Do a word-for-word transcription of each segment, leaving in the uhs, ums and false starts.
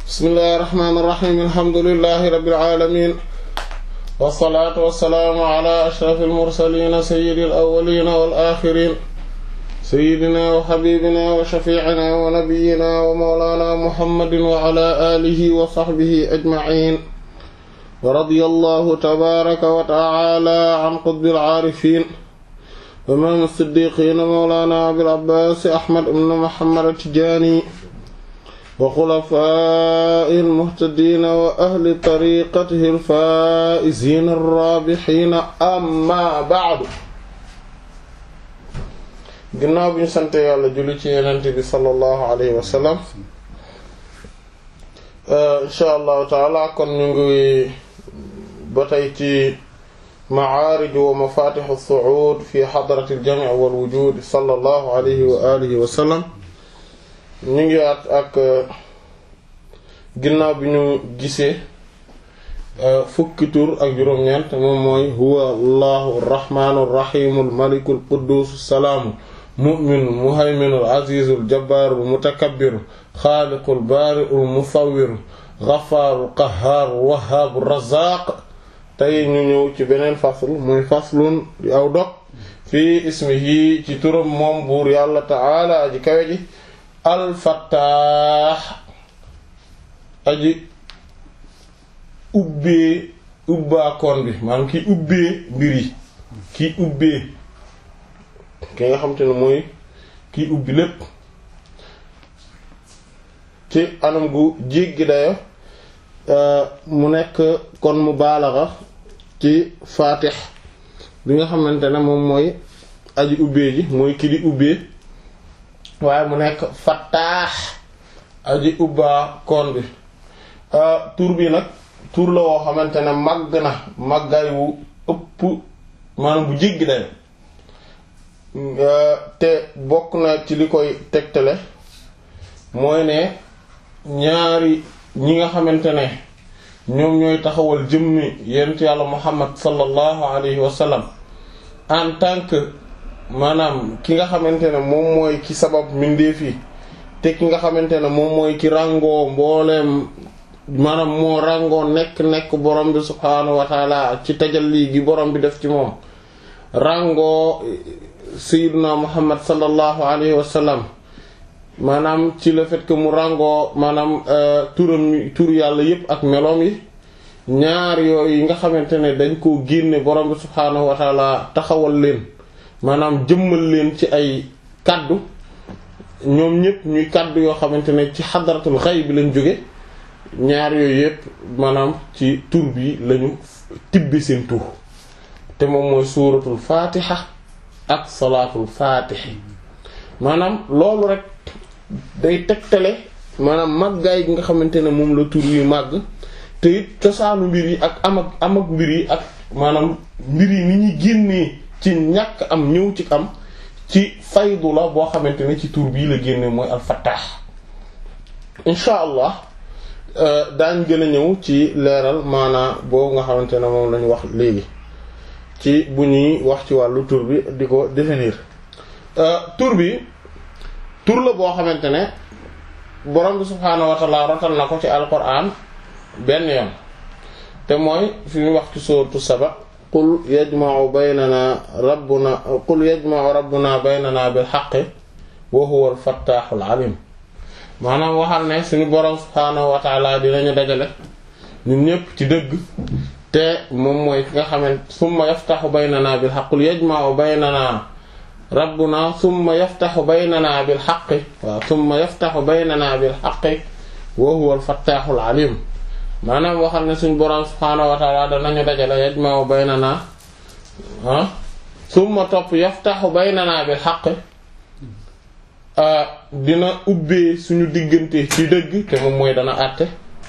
bismillahir rahmanir rahim alhamdulillahi rabbil alamin wassalaatu wassalaamu ala ashrafil mursaliin sayyidil awwaliin wal aaxiriin sayyidinaa wa habiibinaa wa shafii'inaa wa nabiyyinaa wa mawlaanaa muhammadin wa ala aalihi wa sahbihi ajma'iin wa radiyallahu tabaaraka wa ta'aalaa an qutbil aarifiin wa imaam as-siddiiqiin mawlaanaa abil abbaas ahmad ibn muhammad at-tijaani wa xulafaa'ihil muhtadiina wa ahli tariiqatihil faa'iziina ar-raabihiina ammaa ba'du. ginnaaw bi ñu sant yàlla julli ci Yonent bi sallallahu alayhi wa sallam, insha allahu taala kon ñu ngi ba tey ci ma'aarij wa mafaatih as-su'uud fi hadrati al-jam' wal wujuud sallallahu alayhi wa alihi wa sallam. ñu ngi at ak ginnaaw bi ñu gisee fukki tur ak juróom-ñeent moom mooy huwa allahu arrahmaanu arrahiimu almaliku alqudduusu salaamu mu'minu muhayminu alaziizu aljabaaru almutakabbiru xaaliqu albaari'u almusawwiru ghaffaaru alqahhaaru wahhaabu arrazaaq. tey ñu ñëw ci beneen fasl muy faslun di aw dog fii ismihi ci turam moom buur yàlla ta'ala aji kawe ji al-Fattaax aji ubbee ubbaakoon bi maanaam ki ubbee mbir yi ki ubbee ki nga xam te ne mooy ki ubbi lépp ci anam gu jéggi dayo mu nekk kon mu baalaxa ci faatix bi nga xamante ne moom mooy aji ubbee ji mooy ki di ubbee waaye mu nekk fattaax aji ubbaa koon bi tur bi nag tur la woo xamante ne màgg na màggaay wu ëpp maanaam bu jéggi dayo te bokk na ci li koy tegtale mooy ne ñaari ñi nga xamante ne ñoom ñooy taxawal jëmmi yonent yàlla Muhammad sallallahu alayhi wa sallam en tant que maanaam ki nga xamante ne moom mooy ki sabab mbindeef yi te ki nga xamante ne moom mooy ki ràngoo mbooleem maanaam moo ràngoo nekk nekk borom bi subhaanahu wa taala ci tajalli gi borom bi def ci moom ràngoo sayyiduna Muhammad sallallahu alayhi wa sallam maanaam ci le fait que mu ràngoo maanaam turam tur yàlla yépp ak meloom yi ñaar yooyu yi nga xamante ne dañ koo génne borom bi subhaanahu wa taala taxawal leen maanaam jëmmal leen ci ay kaddu ñoom ñëpp ñuy kaddu yoo xamante ne ci xadaratul xayb bi lañ jóge ñaar yooyu yëpp maanaam ci tur bi lañu tibbi seen tur te moom mooy suuratul faatiha ak salaatul faatihi maanaam loolu rek day tegtale maanaam màggaay gi nga xamante ne moom la tur yu màgg te it cosaanu mbir yi ak am ak am ak mbir yi ak maanaam mbir yi ni ñuy génnee ci ñàkk am ñëw ci am ci faydu la boo xamante ne ci tur bii la génne mooy al-Fattaax. insha allah daañ gën a ñëw ci leeral maanaa boobu nga xamante ne moom lañu wax léegi ci bu ñuy wax ci wàllu tur bi di ko définir. tur bi tur la boo xamante ne borom bi subhaanahu wa ta'ala rotal na ko ci alquran benn yoon te mooy fi ñu wax ci sourate Saba qul yajma'u baynana rabbuna qul yajma'u rabbuna baynana bil haqqi wa huwa al fattahul alim maanaam waxal ne suñu borom subhaanahu wa ta'ala dinañu dajale ñun ñëpp ci dëgg te moom mooy ki nga xamante summa yaftahu baynana bil haqqi qul yajma'u baynana rabbuna summa yaftahu baynana bil haqqi wa summa yaftahu baynana bil haqqi wa huwa al fattahul alim maanaam waxal ne suñu borom subhaanahu wa ta'ala danañu dajale yajma'u baynana ah summa topp yaftahu baynana bil haqq dina ubbee suñu diggante ci dëgg te moom mooy dana àtte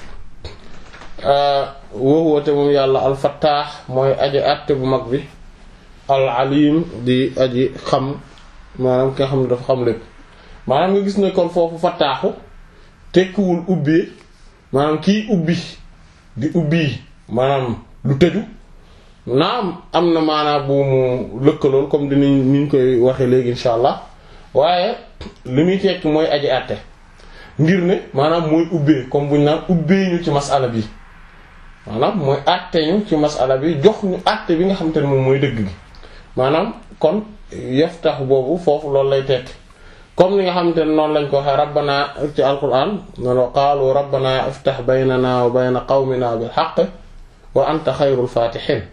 wa huwa te moom yàlla al fattah mooy aji àtte bu mag bi al alim di aji xam maanaam ki nga xam ne dafa xam lépp maanaam nga gis ne kon foofu fattaaxu tekkiwul ubbee maanaam kii ubbi di ubbi maanaam lu tëju naam am na maanaam bu mu lëkkalool comme dinañ niñ koy waxe léegi insha allah waaye li muy tekki mooy aji àtte ngir ne maanaam mooy ubbee comme bu ñu naan ubbee ñu ci masala bi maanaam mooy àtte ñu ci masala bi jox ñu àtte bi nga xamante ne moom mooy dëgg gi maanaam kon yaftahu boobu foofu loolu lay tekk comme ni nga xamante ne noonu lañ ko waxee rabbana ci alquran noonu qaalu rabbana iftah baynana wa bayna qawmina bil haqq wa anta xayrul fatihin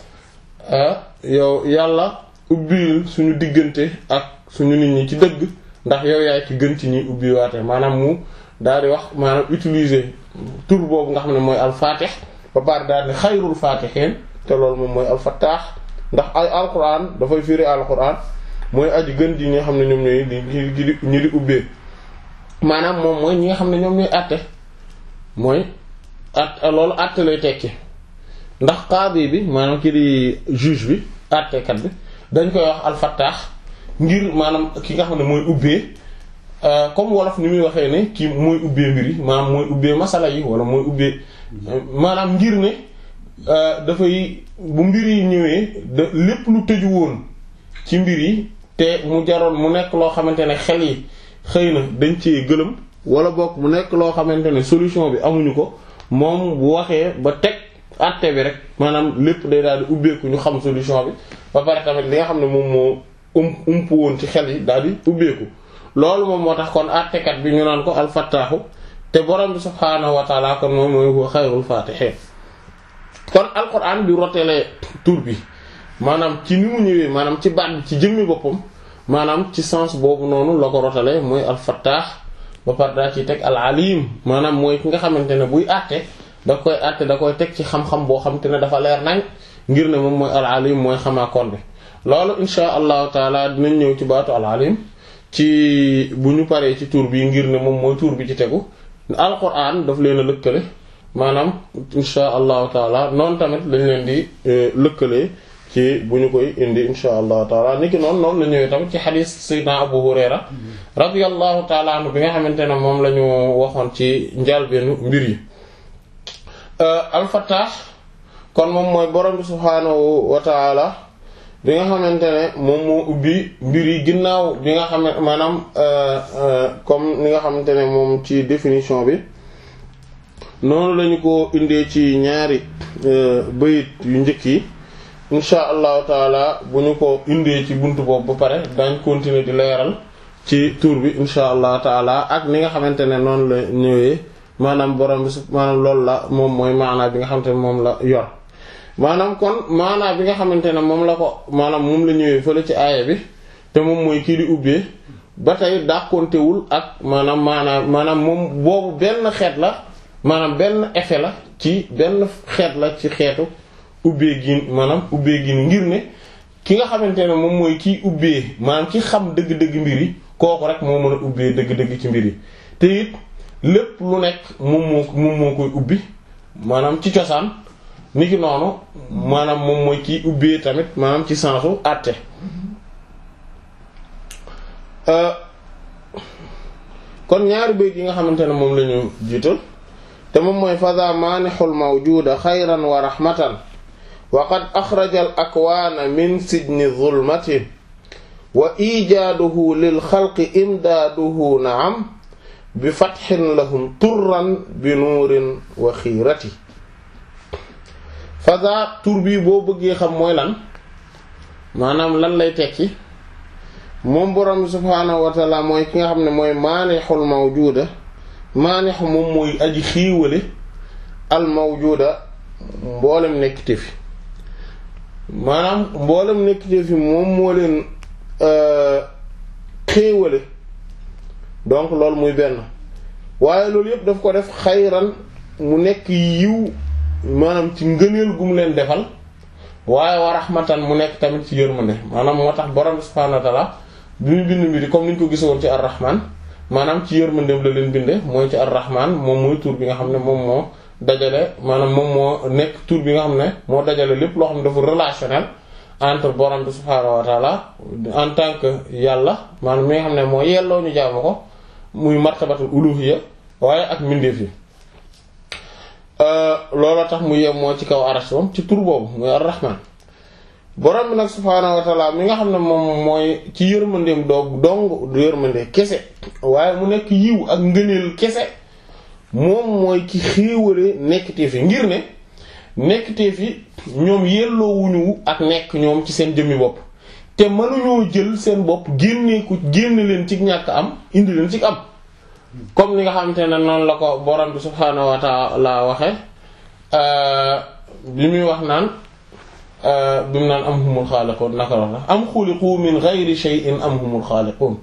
yow yàlla ubbil suñu diggante ak suñu nit ñi ci dëgg ndax yow yaay ci gën ci ñi ubbi waate maanaam mu daal di wax maanaam utiliser tur boobu nga xam ne mooy al-fatih ba pare daal di xayrul fatihin te loolu moom mooy al-fattah ndax ay alquran dafay firi alquran mooy aji gën ji ñi nga xam ne ñoom ñooy di di ñi di ubbee maanaam moom mooy ñi nga xam ne ñoom ñooy àtte mooy at loolu àtte lay tekki ndax qaadi bi maanaam ki di juge bi àttekat bi dañ koy wax al-fattah ngir maanaam ki nga xam ne mooy ubbee comme wolof ni muy waxee ne kii mooy ubbee mbir yi maanaam mooy ubbee masala yi wala mooy ubbee maanaam ngir ne dafay bu mbir yi ñëwee da lépp lu tëju woon ci mbir yi te mu jaroon mu nekk loo xamante ne xel yi xëy na dañ cee gëlëm wala boog mu nekk loo xamante ne solution bi amuñu ko moom bu waxee ba teg àtte bi rek maanaam lépp day daal di ubbeeku ñu xam solution bi ba pare tamit li nga xam ne moom moo um ump woon ci xel yi daal di ubbeeku loolu moom moo tax kon àttekat bi ñu naan ko alfattaaxu te borom bi subhaanahu wa taala kon moom mooy huwa xayrul faatihiin kon alquran bi rotelee tur bi maanaam ci ni mu ñëwee maanaam ci baat bi ci jëmmi boppam maanaam ci sens boobu noonu la ko rotalee mooy alfattaax ba pare daa ciy teg al alim maanaam mooy ki nga xamante ne buy àtte da koy àtte da koy teg ci xam-xam boo xamante ne dafa leer nañ ngir ne moom mooy al alim mooy xamaakoon bi loolu insha allahu taala dinañ ñëw ci baatu al alim ci bu ñu paree ci tur bi ngir ne moom mooy tur bi ci tegu alquran daf leen a lëkkale maanaam insha allahu taala noonu tamit lañ leen di lëkkalee ci bu ñu koy indi insha allahu taala niki noonu noonu la ñëwee tamit ci xadiis sayyidina Abu Hurayra radiyallahu taala anhu bi nga xamante ne moom la ñu waxoon ci njàlbeenu mbir yi al-Fattah kon moom mooy borom bi subhaanahu wa taala bi nga xamante ne moom moo ubbi mbir yi ginnaaw bi nga xam ne maanaam comme ni nga xamante ne moom ci définition bi noonu lañu ko indee ci ñaari bayit yu njëkk yi insha allahu taala bu ñu ko indee ci buntu boobu ba pare dañ continuer di leeral ci tur bi insha allahu taala ak ni nga xamante ne noonu la ñëwee maanaam borom bi maanaam loolu la moom mooy maanaa bi nga xamante ne moom la yor maanaam kon maanaa bi nga xamante ne moom la ko maanaam moom la ñëwee fële ci aaya bi te moom mooy kii di ubbee ba tey dàqontewul ak maanaam maanaam maanaam moom boobu benn xeet la maanaam benn effet la ci benn xeet la ci xeetu ubbee gi maanaam ubbee gi ngir ne ki nga xamante ne moom mooy kiy ubbee maanaam ki xam dëgg-dëgg mbir yi kooku rek moo mën a ubbee dëgg-dëgg ci mbir yi te it lépp lu nekk moom moo moom moo koy ubbi maanaam ci cosaan ni ki noonu maanaam moom mooy kiy ubbee tamit maanaam ci sensu àtte kon ñaari bayt yi nga xamante ne moom la ñu jiital te moom mooy fada maanixul mawjuda xayran wa rahmatan wa qad axraja al akwaana min sijni zulmatin wa ijaaduhu lil xalqi imdaaduhu naam bi fatxin lahum turran bi nuurin wa xiirati fada tur bi boo bëggee xam mooy lan maanaam lan lay tekki moom borom subhaanahu wa taala mooy ki nga xam ne mooy maanixul mawjuda maanix moom mooy aji xiiwale al mawjuda mboolem nekkite fi maanaam mboolem nekkite fi moom moo leen xéewale donc loolu muy benn waaye loolu yëpp daf ko def xayran mu nekk yiw maanaam ci ngëneel gu mu leen defal waaye wa rahmatan mu nekk tamit ci yërmande maanaam moo tax borom subhaanahu wa ta'ala bi mu bind mbiri comme ni ñu ko gisoon ci ar-rahman maanaam ci yërmandeem la leen binde mooy ci ar-rahman moom mooy tur bi nga xam ne moom moo dajale maanaam moom moo nekk tur bi nga xam ne moo dajale lépp loo xam ne dafa relationnel entre borom bi subhaanahu wa ta'ala en tant que yàlla maanaam mi nga xam ne moo yelloo ñu jaamu ko muy martabatul uluhiyya waaye ak mbindeef yi looloo tax mu yem moo ci kaw arash moom ci tur boobu muy ar-rahman borom bi nag subhaanahu wa ta'ala mi nga xam ne moom mooy ci yërmandeem doog dong du yërmande kese waaye mu nekk yiw ak ngëneel kese moom mooy ki xéewale nekkteef yi ngir ne nekkteef yi ñoom yelloowuñu ak nekk ñoom ci seen jëmmi bopp te mënuñoo jël seen bopp génneeku génne leen ci ñàkk am indi leen ci am comme ni nga xamante ne noonu la ko borom bi subhaanahu wa ta'ala waxe bi muy wax naan bi mu naan am humul xaaliqun naka wax am xuliqu min ghayri shay'in am humul xaaliqun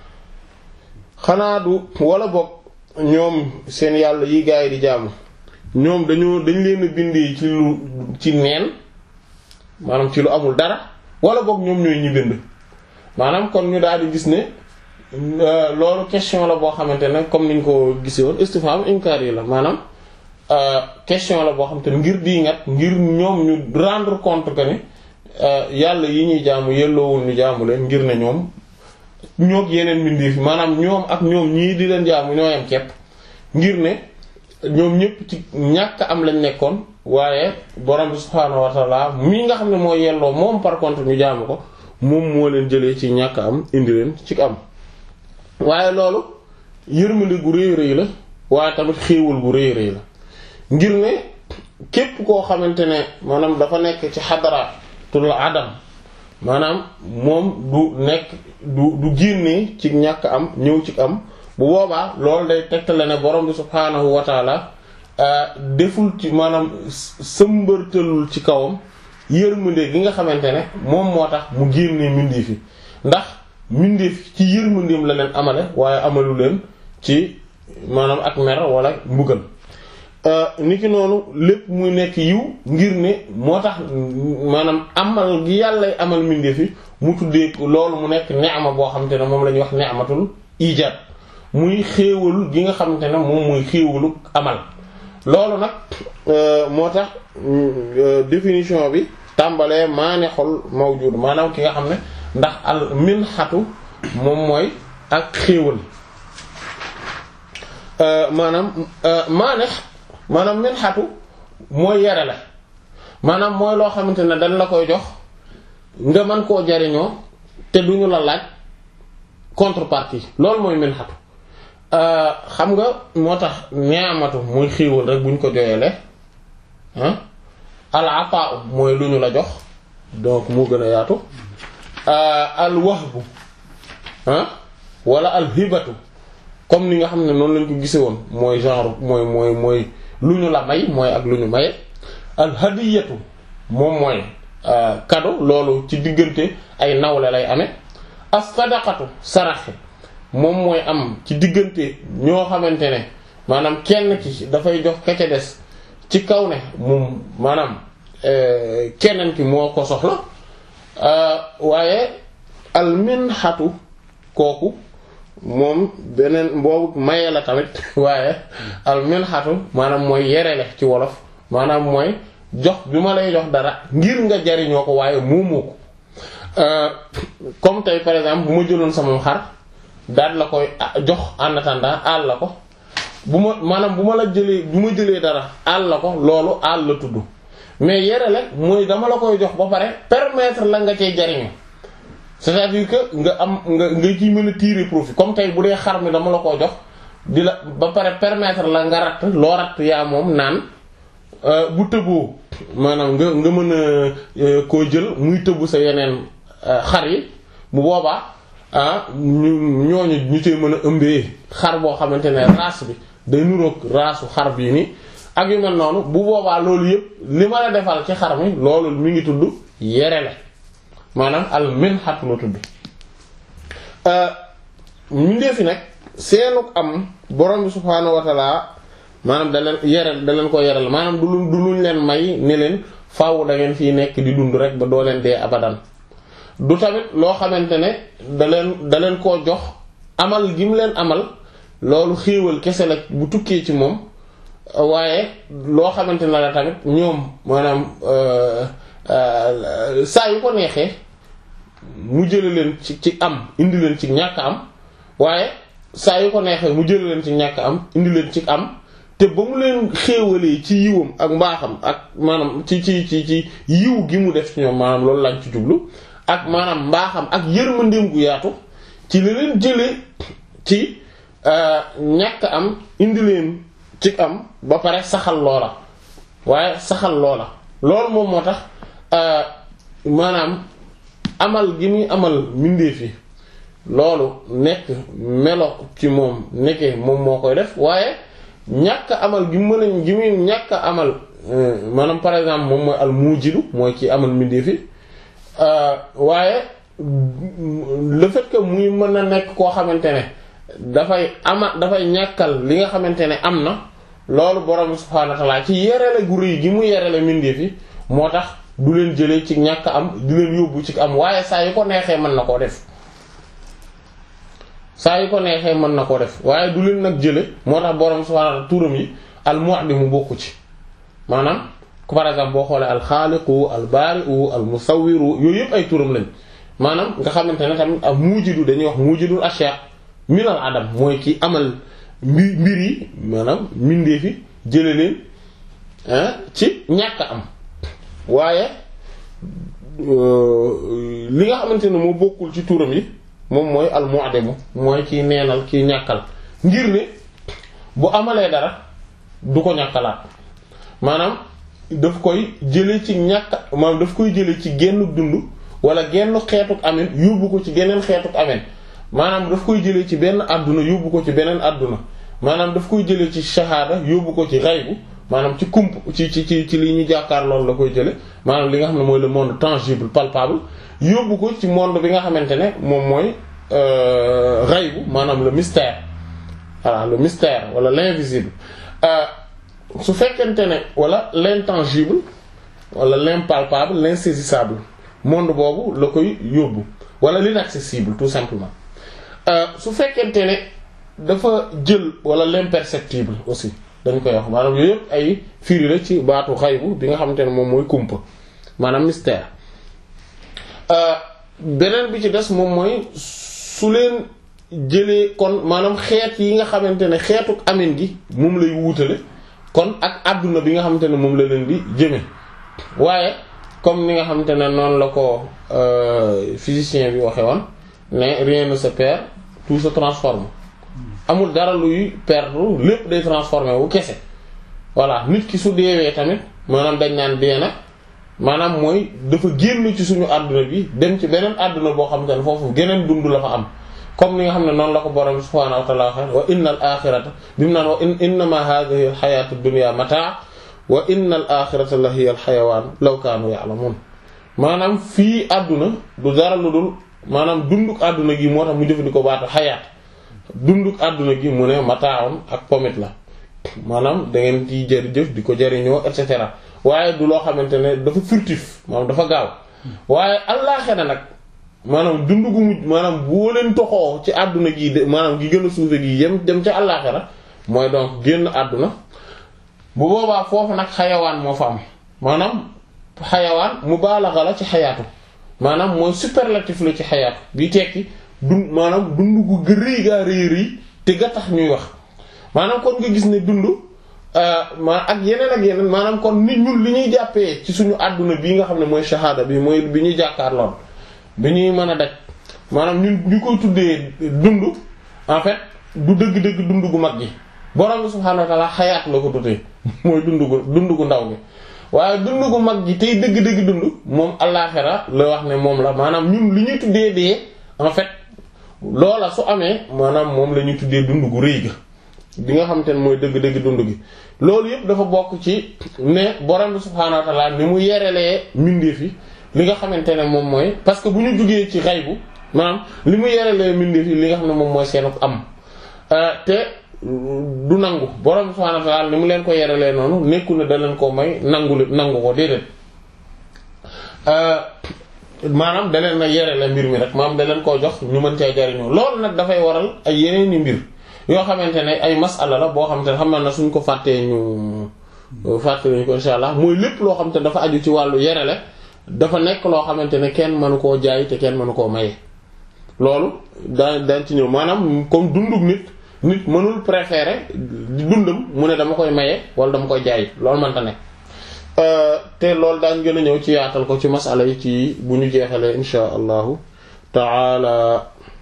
xanaa du wala boog ñoom seen yàlla yi gaa yi di jaamu ñoom dañoo dañ leen a bindee ci lu ci neen maanaam ci lu amul dara wala boog ñoom ñooy ñi bind maanaam kon ñu daal di gis ne loolu question la boo xamante ne comme niñ ko gisee woon istifham inkar yi la maanaam question la boo xamante ne ngir di ngat ngir ñoom ñu rendre compte que ne yàlla yi ñuy jaamu yelloowul ñu jaamu leen ngir ne ñoom ñoog yeneen mbindeef yi maanaam ñoom ak ñoom ñii di leen jaamu ñoo yam kepp ngir ne ñoom ñëpp ci ñàkk am lañ nekkoon waaye borom bi subhaanahu wa ta'ala mii nga xam ne moo yelloo moom par contre ñu jaamu ko moom moo leen jëlee ci ñàkk am indi leen ci am waaye loolu yërmande gu rëy rëy la waaye tamit xéewal gu rëy rëy la ngir ne képp koo xamante ne maanaam dafa nekk ci xadaratul adam maanaam moom du nekk du du génnee ci ñàkk am ñëw ci am bu boobaa loolu day tegtale ne borom bi subhaanahu wa taala deful ci maanaam sëmbërtalul ci kawam yërmande gi nga xamante ne moom moo tax mu génnee mbindeef yi ndax mbindeef ci yërmandeem la leen amale waaye amalu leen ci maanaam ak mer wala mbugal niki noonu lépp muy nekk yiw ngir ne moo tax maanaam amal gi yàllay amal mbindeef yi mu tuddee loolu mu nekk neama boo xamante ne moom la ñuy wax neamatul ijaad muy xéewal gi nga xamante ne moom muy xéewalu amal loolu nag moo tax définition bi tàmbalee maanexul mawjud maanaam ki nga xam ne ndax al minhatu moom mooy ak xéewal maanaam maanex maanaam minhatu mooy yare la maanaam mooy loo xamante ne dañ la koy jox nga mën koo jariñoo te duñu la laaj contrepartie loolu mooy minhatu xam nga moo tax ni'matu mooy xéewal rek buñ ko joyeele ah al ataa mooy lu ñu la jox donc moo gën a yaatu al wahbu ah wala al hibatu comme ni nga xam ne noonu lañ ko gise woon mooy genre mooy mooy mooy lu ñu la may mooy ak lu ñu maye al hadiyatu moom mooy cadeau loolu ci diggante ay nawle lay amee as sadaqatu saraxe moom mooy am ci diggante ñoo xamante ne maanaam kenn ki dafay jox ka ca des ci kaw ne moom maanaam keneen ki moo ko soxla waaye al minhatu kooku moom beneen boobu maye la tamit waaye al minhatu maanaam mooy yerele ci wolof maanaam mooy jox bi ma lay jox dara ngir nga jariñoo ko waaye moomoo ko comme tey par exemple bu ma jëloon sama xar daal la koy jox en attendant àll la ko bu ma maanaam bu ma la jëlee bu ma jëlee dara àll la ko loolu àll la tudd mais yerele mooy dama la koy jox ba pare permettre la nga cee jariñoo c'est-à-dire que nga am nga nga ciy mën a tirer profit comme tey bu dee xar mi dama la koo jox di la ba pare permettre la nga ratt loo ratt yaa moom naan bu tëboo maanaam nga nga mën a koo jël muy tëbu sa yeneen xar yi bu boobaa ah ñu ñooñu ñu tey mën a ëmbee xar boo xamante ne race bi day nuroog raasu xar bii nii ak yu mel noonu bu boobaa loolu yëpp li ma la defal ci xar mi loolu mi ngi tudd yerele maanaam al minhatu la tudd ñu ndeefi nag seenuk am borom bi subhaanahu wa ta'ala maanaam da leen yeral da leen ko yeral maanaam du lu du luñ leen may ne leen faaw da ngeen fii nekk di dund rek ba doo leen dee abadan du tamit loo xamante ne da leen da leen koo jox amal gi mu leen amal loolu xéewal kese la bu tukkee ci moom waaye loo xamante ne la tamit ñoom maanaam saa yu ko neexee mu jële leen ci ci am indi leen ci ñàkk am waaye saa yu ko neexee mu jële leen ci ñàkk am indi leen ci am te ba mu leen xéewalee ci yiwam ak mbaaxam ak maanaam ci ci ci ci yiw gi mu def ci ñoom maanaam loolu lañ ci jublu ak maanaam mbaaxam ak yërmandeem gu yaatu ci la leen jëlee ci ñàkk am indi leen ci am ba pare saxal loola waaye saxal loola loolu moom moo tax maanaam amal gi muy amal mbindeef yi loolu nekk melo ci moom nekkee moom moo koy def waaye ñàkk amal gi mën a gi muy ñàkk amal maanaam par exemple moom mooy al mujidu mooy ki amal mbindeef yi waaye le fait que muy mën a nekk koo xamante ne dafay ama dafay ñàkkal li nga xamante ne am na loolu borom subhaanahu wa ta'aala ci yerele gu rëy gi mu yerele mbindeef yi moo tax du leen jëlee ci ñàkk am du leen yóbbu ci am waaye saa yu ko neexee mën na koo def saa yu ko neexee mën na koo def waaye du leen nag jële moo tax borom subhaanahu wa ta'aala turam yi al mu'addim mu bokku ci maanaam par exemple boo xoolee al xaaliqu al baari'u al musawwiru yooyu yëpp ay turam lañ maanaam nga xamante ne tamit ak muujidu dañuy wax muujidul ashya minal adam mooy ki amal mbir mbir yi maanaam mbindee fi jële leen ci ñàkk am waaye li nga xamante ne moo bokkul ci turam yi moom mooy al mu'addimu mooy kiy neenal kiy ñàkkal ngir ne bu amalee dara du ko ñàkkalaat maanaam daf koy jële ci ñàkk maanaam daf koy jële ci genn dund wala genn xeetuk amin yóbbu ko ci geneen xeetuk amin maanaam daf koy jëlee ci benn àdduna yóbbu ko ci beneen àdduna maanaam daf koy jëlee ci shahada yóbbu ko ci ghaybu maanaam ci kump ci ci ci ci li ñu jàkkaar loolu la koy jële maanaam li nga xam ne mooy le monde tangible palpable yóbbu ko ci monde bi nga xamante ne moom mooy ghaybu maanaam le mystère voilà le mystère wala l'invisible su fekkente ne wala l'intangible wala l'impalpable l'insaisissable monde boobu la koy yóbbu wala l'inaccessible tout simplement su fekkente ne dafa jël wala l'imperceptible aussi dañ koy wax maanaam yooyu yëpp ay firi la ci baatu xaybu bi nga xamante ne moom mooy kumpa maanaam mystère beneen bi ci des moom mooy su leen jëlee kon maanaam xeet yi nga xamante ne xeetu amin gi moom lay wuutale kon ak àdduna bi nga xamante ne moom la leen di jëme waaye comme ni nga xamante ne noonu la ko physicien bi waxe woon ne rien ne se perd tout se transforme amul dara luy perdre lépp day transformé wu kese voilà nit ki su deewee tamit maanaam dañ naan dee na maanaam mooy dafa génn ci suñu àdduna bi dem ci beneen àdduna boo xamante ne foofu geneen dund la fa am comme ni nga xam ne noonu la ko borom subhaanahu wa ta'ala waxe wa innal axirata bi mu naan wa innama hadhihi al hayatu dunya mataa wa innal axirata la hiya al xayawaan law kaanu ya'lamuun maanaam fii àdduna du dara lu dul maanaam dunduk àdduna gi moo tax mu jëfandikoo baatu xayaat dunduk àdduna gi mu ne mataawoon ak pomit la maanaam da ngeen ciy jërëjëf di ko jëriñoo et cetera waaye du loo xamante ne dafa furtif maanaam dafa gaaw waaye allaaxira nag maanaam dund gu mujj maanaam boo leen toxoo ci àdduna gi de maanaam gi gën a suufe gi yem dem ca allaaxira mooy donc génn àdduna bu boobaa foofu nag xayawaan moo fa am maanaam xayawaan mubaalaxa la ci xayaatu maanaam mooy superlatif la ci xayaatu bi tekki dund maanaam dund gu rëy gaa rëy rëy te ga tax ñuy wax maanaam kon nga gis ne dund ma ak yeneen ak yeneen maanaam kon nit ñun li ñuy jàppee ci suñu àdduna bii nga xam ne mooy shahada bi mooy bi ñuy jàkkaar lool bi ñuy mën a daj maanaam ñun ñu koy tuddee dund en fait du dëgg-dëgg dund gu mag gi borom bi subhaanahu wa ta'ala xayaat la ko tuddee mooy dund gu dund gu ndaw gi waaye dund gu mag gi tey dëgg-dëgg dund moom allaaxira la wax ne moom la maanaam ñun li ñuy tuddee dee en fait loola su amee maanaam moom la ñuy tuddee dund gu rëy ga bi nga xamante ne mooy dëgg-dëgg dund gi loolu yëpp dafa bokk ci ne borom bi subhaanahu wa ta'ala ni mu yerelee mbindeef yi li nga xamante ne moom mooy parce que bu ñu jugee ci xaybu maanaam li mu yerelee mbindeef yi li nga xam ne moom mooy seenu am te du nangu borom bi subhaanahu wa ta'ala ni mu leen ko yerelee noonu nekku ne da leen koo may nangu nangu ko déedéet maanaam da leen na yerele mbir mi rek maanaam da leen koo jox ñu mën cee jariñoo loolu nag dafay waral ay yeneen i mbir yoo xamante ne ay masala la boo xamante ne xam na suñ ko fàttee ñu fàtte nañu ko insha allah mooy lépp loo xamante ne dafa aju ci wàllu yerele dafa nekk loo xamante ne kenn mënu koo jaay te kenn mënu koo maye loolu daa daan ci ñëw maanaam comme dundug nit nit mënul préférer dundam mu ne dama koy maye wala dama koy jaay loolu mënta ne te loolu daañ gën a ñëw ci yaatal ko ci masala yi ci bu ñu jeexalee insha allahu taala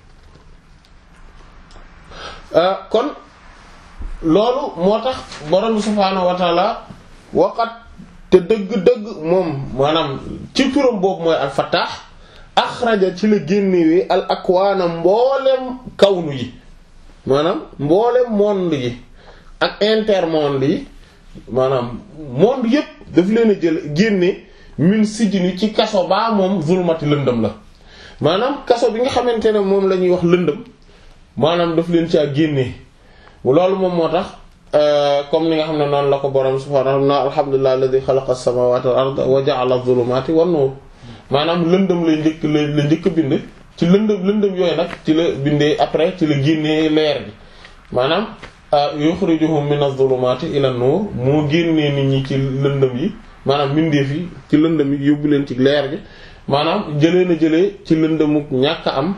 kon loolu moo tax borom subhaanahu wa taala waqat te dëgg-dëgg moom maanaam ci turam boobu mooy al fattah axraja ci la génnewee al akwaana mboolem kawnu yi maanaam mboolem monde yi ak intermonde yi maanaam monde yépp daf leen a jël génne min sijni ci kaso baa moom zulmati lëndëm la maanaam kaso bi nga xamante ne moom la ñuy wax lëndëm maanaam daf leen caa génne loolu moom moo tax comme ni nga xam ne noonu la ko borom subhaanahu wa ta'ala alhamdulillahi alladhi khalaqa as-samawati wal arda wa ja'ala adh-dhulumati wan-nur maanaam lëndëm lay njëkk la njëkk bind ci lëndëm lëndëm yooyu nag ci la bindee après ci la génnee leer bi maanaam yukhrijuhum min adh-dhulumati ila an-nur moo génnee nit ñi ci lëndëm yi maanaam mbindeef yi ci lëndëm yi yóbbu leen ci leer gi maanaam jëlee na jëlee ci lëndëmuk ñàkk am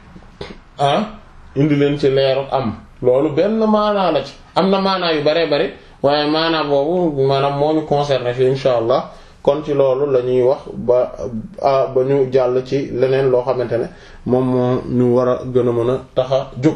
ah indi leen ci leeru am loolu benn maanaa la ci am na maanaa yu bare bare waaye maanaa boobu maanaam moo ñu concerné fi insha allah kon ci loolu la ñuy wax ba ba ñu jàll ci leneen loo xamante ne moom moo ñu war a gën a mën a tax a jóg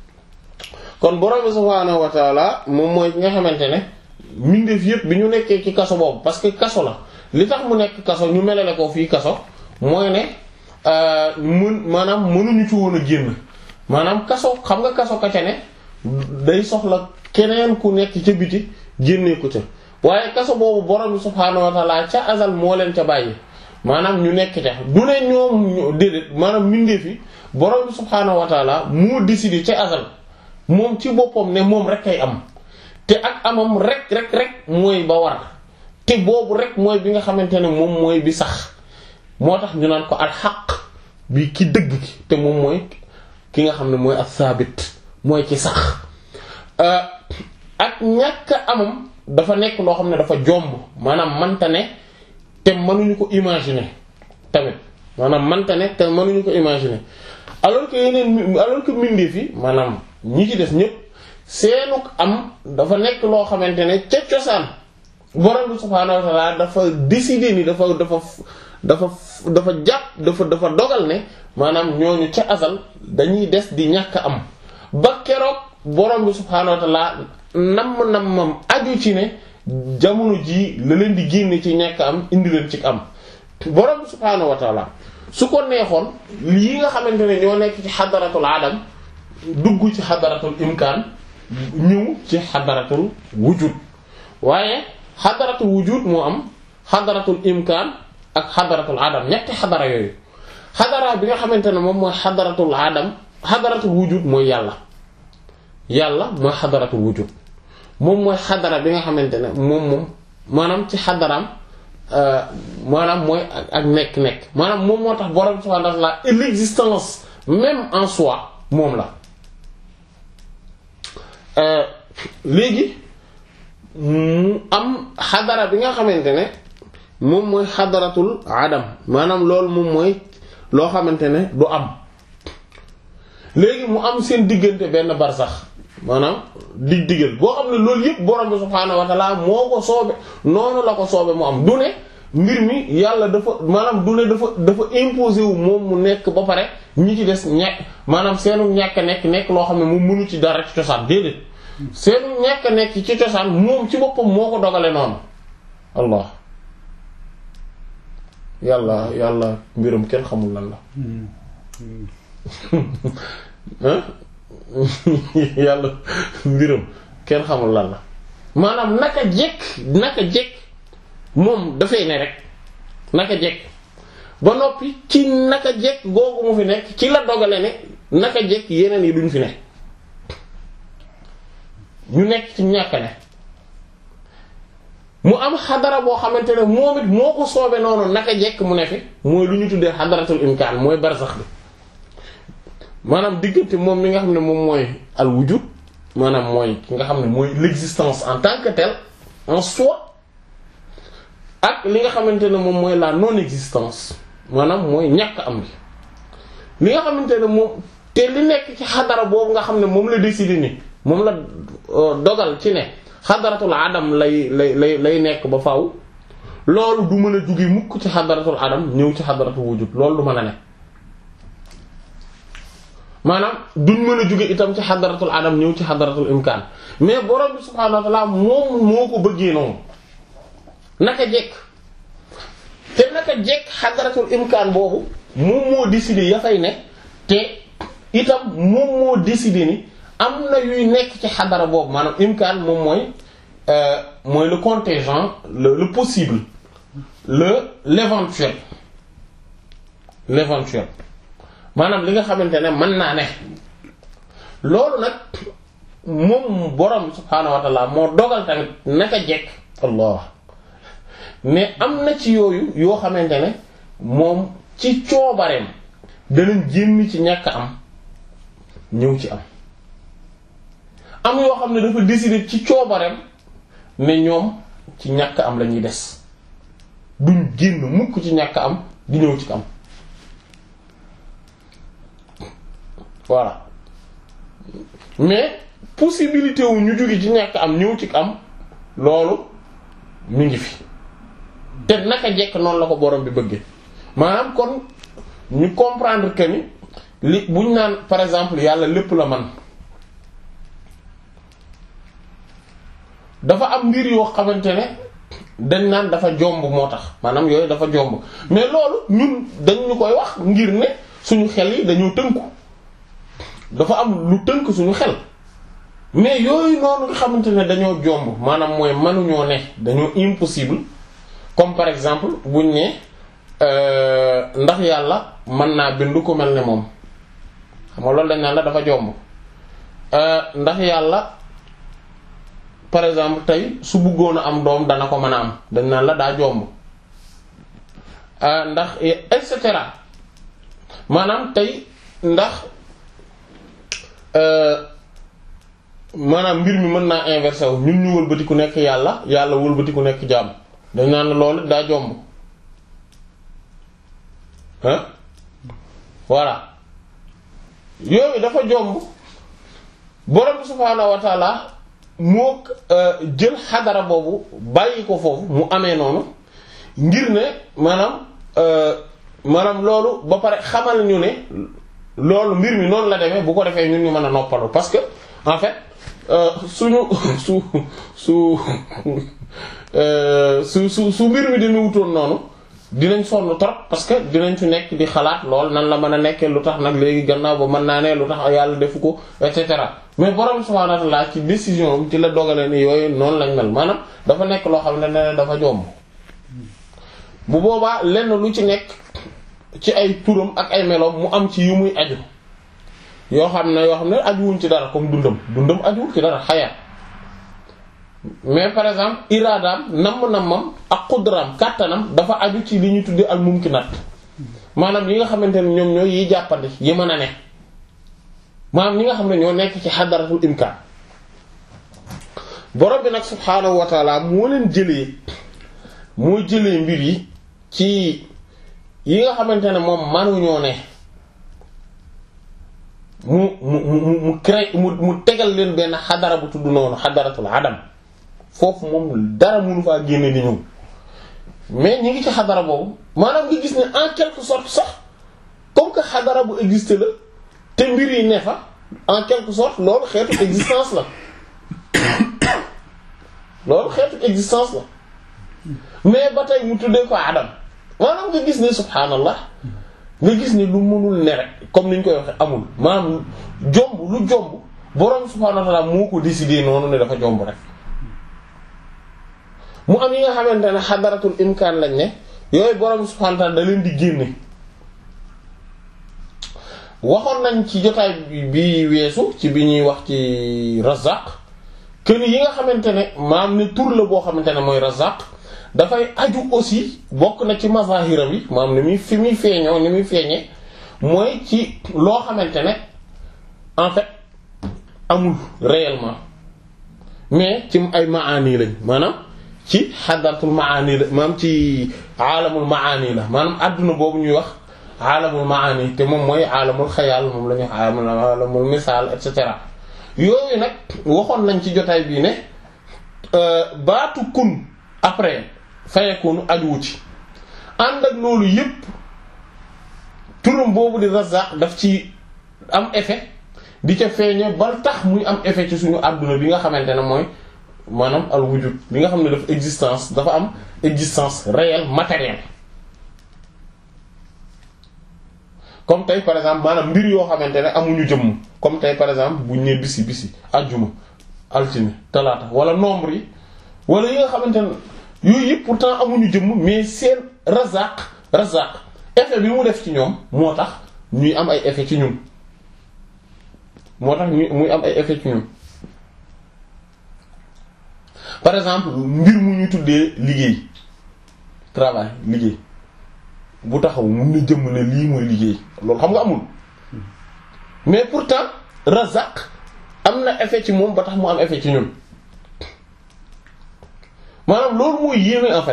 kon borom subhaanahu wa taala moom mooy nga xamante ne mbindeef yépp bi ñu nekkee ci kaso boobu parce que kaso la li tax mu nekk kaso ñu melale ko fii kaso mooy ne mën maanaam mënuñu ci woon a génn maanaam kaso xam nga kaso ka ca ne day soxla keneen ku nekk ca biti génnee ko ca waaye kaso boobu borom subhaanahu wa ta'ala ca azal moo leen ca bàyyi maanaam ñu nekk ca du ne ñoom déedéet maanaam mbindeef yi borom subhaanahu wa ta'ala moo décidé ca azal moom ci boppam ne moom rek kay am te ak amam rek rek rek mooy ba war te boobu rek mooy bi nga xamante ne moom mooy bi sax moo tax ñu naan ko alxaq bi ki dëgg ki te moom mooy ki nga xam ne mooy as-saabit mooy ci sax ak ñàkk amam dafa nekk loo xam ne dafa jomb maanaam manta ne te mënuñu ko imaginer tamit maanaam manta ne te mënuñu ko imaginer alors que yeneen alors que mbindeef yi maanaam ñi ci des ñépp seenuk am dafa nekk loo xamante ne ca cosaan borom bi subhaanahu wa ta'ala dafa décider ni dafa dafa dafa dafa jàpp dafa dafa dogal ne maanaam ñooñu ca asal dañuy des di ñàkk am ba keroog borom bi subhaanahu wa ta'ala namm nammam aju ci ne jamono ji la leen di génne ci ñàkk am indi leen ci am borom bi subhaanahu wa ta'ala su ko neexoon lii nga xamante ne ñoo nekk ci xadaratul adam dugg ci xadaratul imkaan ñëw ci xadaratul wujud waaye xadaratul wujud moo am xadaratul imkaan ak xadaratul adam ñetti xadara yooyu xadara bi nga xamante ne moom mooy xadaratul adam xadaratul wujud mooy yàlla yàlla mooy xadaratul wujud moom mooy xadara bi nga xamante ne moom moom maanaam ci xadaraam maanaam mooy ak nekk-nekk maanaam moom moo tax borom subhanahu wa ta'ala l'existence même en soi moom la léegi mu am xadara bi nga xamante ne moom mooy xadaratul adam maanaam loolu moom mooy loo xamante ne du am léegi mu am seen diggante benn barsax maanaam dig digal boo xam ne loolu yëpp borom bi subhaanahu wa ta'ala moo ko soobe noonu la ko soobe mu am du ne mbir mi yàlla dafa maanaam du ne dafa dafa imposé wu moom mu nekk ba pare ñi ci des ñekk maanaam seenu ñàkk nekk nekk loo xam ne moom mënu ci dara ci cosaan déedéet seenu ñàkk nekk ci cosaan moom ci boppam moo ko dogale noonu allah yàlla yàlla mbiram kenn xamul lan la yàlla mbiram kenn xamul lan la maanaam naka jekk naka jekk moom dafay ne rek naka jekk ba noppi ci naka jekk googu mu fi nekk ci la dogale ne naka jekk yeneen yi duñ fi ne ñu nekk ci ñàkk ne mu am xadara boo xamante ne moom it moo ko soobe noonu naka jekk mu ne fi mooy lu ñu tuddee xadaratul imkaan mooy barsax bi maanaam diggante moom mi nga xam ne moom mooy al wujud maanaam mooy ki nga xam ne mooy l'existence en tant que telle en soi ak li nga xamante ne moom mooy la non existence maanaam mooy ñàkk am gi li nga xamante ne moom te li nekk ci xadara boobu nga xam ne moom la décidé ni moom la dogal ci ne xadaratul adam lay lay lay lay nekk ba faw loolu du mën a jóge mukk ci xadaratul adam ñëw ci xadaratul wujud loolu du mën a ne maanaam duñ mën a jóge itam ci xadaratul adam ñëw ci xadaratul imkaan mais borom bi subhaanahu wa ta'ala moom moo ko bëggee noonu naka jekk te naka jekk xadaratul imkaan boobu moom moo décidé ya fay ne te itam moom moo décidé ni am na yuy nekk ci xadara boobu maanaam imkaan moom mooy euh, mooy le contingent le, le possible le l'éventuel l'éventuel maanaam li nga xamante ne mën naa ne loolu nag moom borom subhaanahu wa ta'ala moo dogal tamit naka jekk allah mais am na ci yooyu yoo xamante ne moom ci coobareem danañ génn ci ñàkk am ñëw ci am am yoo xam ne dafa décider ci coobareem ne ñoom ci ñàkk am la ñuy des duñ génn mukk ci ñàkk am di ñëw ci am voilà mais possibilité wu ñu jóge ci ñàkk am ñëw ci am loolu mi ngi fi te naka jekk noonu la ko borom bi bëggee maanaam kon ñu comprendre que ni li buñ naan par exemple yàlla lépp la man dafa am mbir yoo xamante ne dañ naan dafa jomb moo tax maanaam yooyu dafa jomb mais loolu ñun dañ ñu koy wax ngir ne suñu xel yi dañoo tënku dafa am lu tënk suñu xel mais yooyu noonu nga xamante ne dañoo jomb maanaam mooy mënuñoo ne dañoo impossible comme par exemple buñ ne ndax yàlla mën naa bind ku mel ne moom xam nga loolu dañ naan la dafa jomb ndax yàlla par exemple tey su bëggoon a am doom dana ko mën a am dañ naan la daa jomb ndax et cetera maanaam tey ndax maanaam mbir mi mën naa inversé wu ñun ñu wëlbati ku nekk yàlla yàlla wëlbati ku nekk jaam dañ naan la loolu daa jomb hein voilà yooyu dafa jomb borom subhaanahu wa taala moo jël xadara boobu bàyyi ko foofu mu amee noonu ngir ne maanaam maanaam loolu ba pare xamal ñu ne loolu mbir mi noonu la demee bu ko defee ñun ñu mën a noppalu parce que en fait suñu su su su su su mbir mi demee wutoon noonu dinañ sonn trop parce que dinañ fi nekk di xalaat lool nan la mën a nekkee lu tax nag léegi gannaaw ba mën naa ne lu tax yàlla defu ko et cetera mais borom subhaanahu wa ta'aala ci décision am ci la dogalee ni yooyu noonu lañ mel maanaam dafa nekk loo xam ne ne dafa jomb bu boobaa lenn lu ci nekk ci ay turam ak ay meloom mu am ci yu muy aju yoo xam ne yoo xam ne ajuwuñ ci dara comme dundam dundam ajuwul ci dara xayaat mais par exemple iraadaam namm-nammam ak xudraam kàttanam dafa aju ci li ñu tuddee al mumkinat maanaam yi nga xamante ne ñoom ñooy yiy jàppandi yi mën a ne maanaam ñi nga xam ne ñoo nekk ci xadaratul imkaan borom bi nag subhaanahu wa taala moo leen jëlee moo jëlee mbir yi ci yi nga xamante ne moom manuñoo ne mu mu mu mu créé mu mu tegal leen benn xadara bu tudd noonu xadaratul adam foofu moom dara mënu faa génne di ñëw mais ñi ngi ci xadara boobu maanaam nga gis ne en quelque sorte sax comme que xadara bu existe la te mbir yi ne fa en quelque sorte loolu xeetu existence la loolu xeetu existence la mais ba tey mu tuddee ko adam maanaam nga gis ne subhaanallah nga gis ne lu mënul ne rek comme ni ñu koy waxee amul maanaam jomb lu jomb boroom subhaanahu wa ta'ala moo ko décidé noonu ne dafa jomb rek mu am yi nga xamante ne xadaratul imkaan lañ ne yooyu boroom subhaanahu wa ta'ala da leen di génne waxoon nañ ci jotaay bi weesu ci bi ñuy wax ci Razzaq que ni yi nga xamante ne maam ne tur la boo xamante ne mooy Razzaq dafay aju aussi bokk na ci mazahira bi maam ni muy fi muy feeñoo ni muy feeñee mooy ci loo xamante ne en fait amul réellement mais ci ay maani lañ maanaam ci xadaratul maani la maanaam ci aalamul maani la maanaam adduna boobu ñuy wax aalamul maani te moom mooy aalamul xayaal moom la ñuy wax aalamul aalamul misaal et cetera yooyu nag waxoon nañ ci jotaay bii ne baatu kun après fayakunu ajuwu ci ànd ak loolu yépp turam boobu di Razzaq daf ci am effet di ca feeñe ba tax muy am effet ci suñu àdduna bi nga xamante ne mooy maanaam al wujud bi nga xam ne dafa existence dafa am existence réelle matérielle comme tey par exemple maanaam mbir yoo xamante ne amuñu jëmm comme tey par exemple buñ nee bisi bisi ajjuma altine talaata wala nombre yi wala yi nga xamante ne yooyu yëpp pourtant amuñu jëmm mais seen Razzaq Razzaq effet bi mu def ci ñoom moo tax ñuy am ay effet ci ñun moo tax ñuy muy am ay effet ci ñun par exemple mbir mu ñu tuddee liggéey travail liggéey bu taxaw mun na jëmm ne lii mooy liggéey loolu xam nga amul mais pourtant Razzaq am na effet ci moom ba tax mu am effet ci ñun maanaam loolu mooy yéeme en fait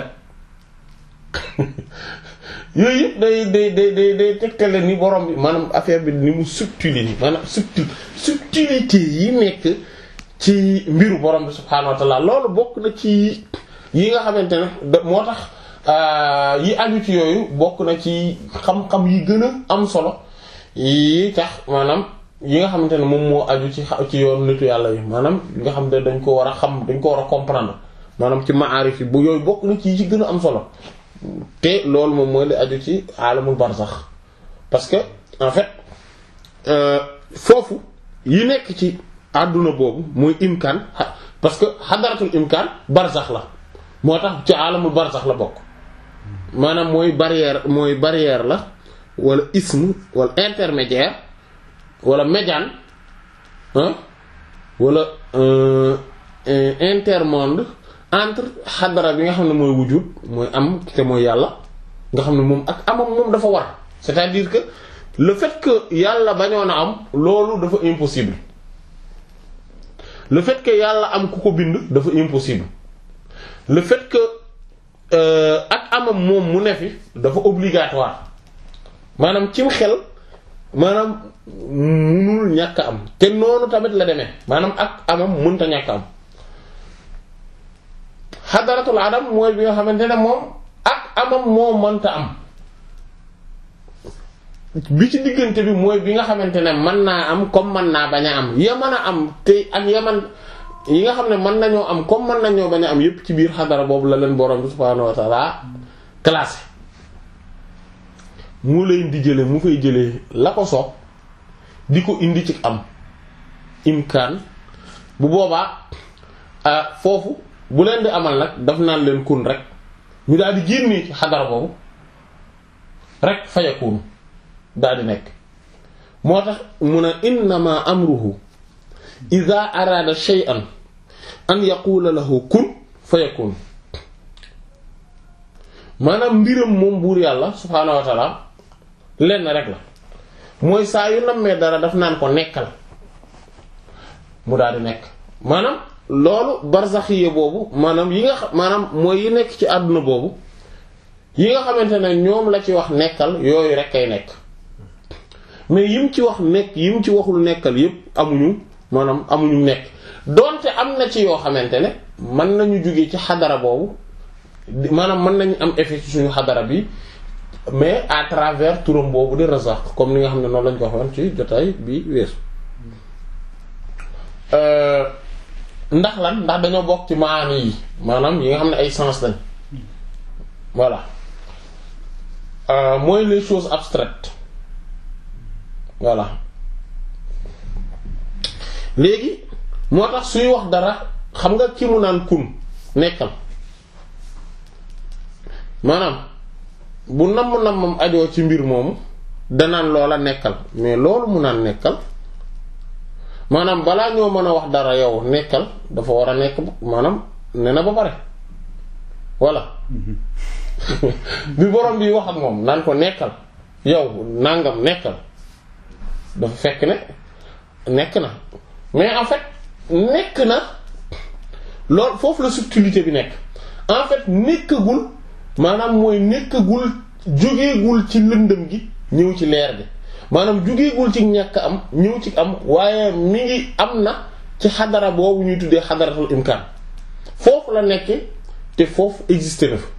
yooyu yëpp day day day day day tegtale ni borom bi maanaam affaire bi ni mu subtil ni maanaam subtil subtilité yi nekk ci mbiru borom bi subhaanahu wa ta'ala loolu bokk na ci yi nga xamante ne moo tax yi aju ci yooyu bokk na ci xam-xam yi gën a am solo yi tax maanaam yi nga xamante ne moom moo aju ci ci yoon nitu yàlla yi maanaam nga xam ne dañ ko war a xam dañ ko war a comprendre maanaam ci maarif yi bu yooyu bokk na ci yi ci gën a am solo te loolu moom mooy li aju ci alamul barzax parce que en fait foofu yi nekk ci àdduna boobu mooy imkaan parce que xadaratul imkaan barzax la moo tax ci alamul barzax la bokk maanaam mooy barrière mooy barrière la wala isme wala intermédiaire wala médiane ah wala intermonde entre xadara bi nga xam ne mooy wujud mooy am te mooy yàlla nga xam ne moom ak amam moom dafa war c'est-à-dire que le fait que yàlla bañoon a am loolu dafa impossible le fait que yàlla am ku ko bind dafa impossible le fait que euh, ak amam moom mu ne fi dafa obligatoire maanaam cim xel maanaam munul ñàkk am te noonu tamit la demee maanaam ak amam mënta ñàkk am xadaratul adam mooy bi nga xamante ne moom ak amam moo mënta am bi ci diggante bi mooy bi nga xamante ne mën naa am comme mën naa bañ a am ya mën a am te ak ya man yi nga xam ne mën nañoo am comme mën nañoo bañ a am yépp ci biir xadara boobu la leen borom bi subhaanahu wa ta'ala classé mu leen di jële mu fay jëlee la ko soob di ko indi ci am imkaan bu boobaa foofu bu leen di amal nag daf naan leen kun rek ñu daal di génnee ci xadara boobu rek fayakun daal di nekk moo tax mun a innama amruhu idha arada shay'an an yaqula lahu kun fayakun maanaam mbiram moom buur yàlla subhaanahu wa ta'ala lenn rek la mooy saa yu nammee dara daf naan ko nekkal mu daal di nekk maanaam loolu barzaxiye boobu maanaam yi nga xam maanaam mooy yi nekk ci àdduna boobu yi nga xamante ne ñoom la ci wax nekkal yooyu rek kay nekk mais yim ci wax nekk yim ci waxul nekkal yépp amuñu maanaam amuñu nekk donte am na ci yoo xamante ne mën nañu jóge ci xadara boobu maanaam mën nañu am effet ci suñu xadara bi mais à travers turam boobu di Razzaq comme ni nga xam ne noonu lañ ko waxoon ci jotaay bi weesu ndax lan ndax dañoo bokk ci maani yi maanaam yi nga xam ne ay sens lañ voilà mooy les choses abstraites voilà léegi moo tax suy wax dara xam nga ki mu naan kun nekkal maanaam bu namm nammam ajoo ci mbir moomu danaan loola nekkal mais loolu mu naan nekkal maanaam balaa ñoo mën a wax dara yow nekkal dafa war a nekk maanaam ne na ba pare voilà bi borom bi wax ak moom naan ko nekkal yow nangam nekkal dafa fekk ne nekk na mais en fait nekk na loolu foofu la subtilité bi nekk en fait nekkagul maanaam mooy nekkagul jógeegul ci lëndëm gi ñëw ci leer gi maanaam jógeegul ci ñàkk am ñëw ci am waaye mi ngi am na ci xadara boobu ñuy tuddee xadaratul imkaan foofu la nekk te foofu existé na fa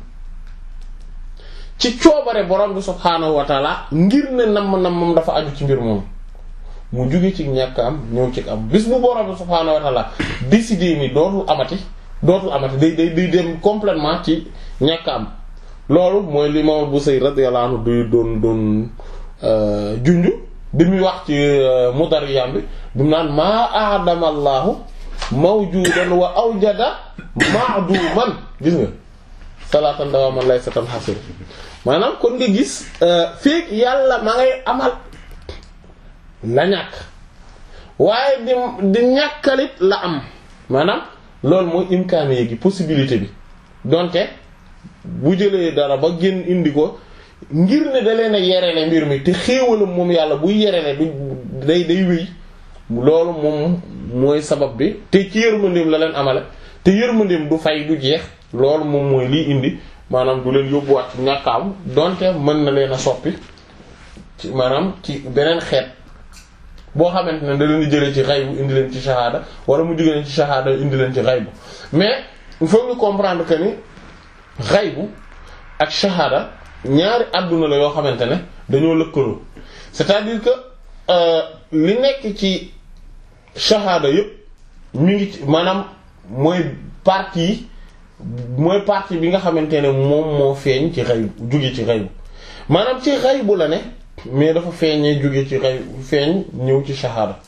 ci coobare borom bi subhaanahu wa taala ngir ne namm nammam dafa aju ci mbir moom mu jóge ci ñàkk am ñëw ci am bis bu borom bi subhaanahu wa taala décidé ni dootul amati dootul amati day day day dem complètement ci ñàkk am loolu mooy li Imaam Busayri radiyallahu anhu du doon doon junju bi muy wax ci Mudarriyam bi bi mu naan maa a'dama Allahu mawjudan wa awjada ma'duman gis nga salaatan dawaman laysatan hasir maanaam kon nga gis feek yàlla ma ngay amal la ñàkk waaye di di ñàkkalit la am maanaam loolu mooy imkaane yi gi possibilité bi donte bu jëlee dara ba génn indi ko ngir ne da leen a yerele mbir mi te xéewalam moom yàlla buy yerele du day day wéy loolu moom mooy sabab bi te ci yërmandeem la leen amale te yërmandeem du fay du jeex loolu moom mooy liy indi maanaam du leen yóbbuwaat ci ñàkkaam donte mën na leen a soppi ci maanaam ci beneen xeet boo xamante ne da leen di jëlee ci xaybu indi leen ci shahada wala mu jóge leen ci shahada indi leen ci xaybu mais il faut ñu comprendre que ni xaybu ak shahada ñaari àdduna la yoo xamante ne dañoo lëkkaloo c'est-à-dire que euh, li nekk ci shahada yépp mi ngi ci maanaam mooy partie mooy partie bi nga xamante ne moom moo feeñ ci xaybu jóge ci xaybu maanaam ci xaybu la ne mais dafa feeñee jóge ci xay feeñ ñëw ci shahada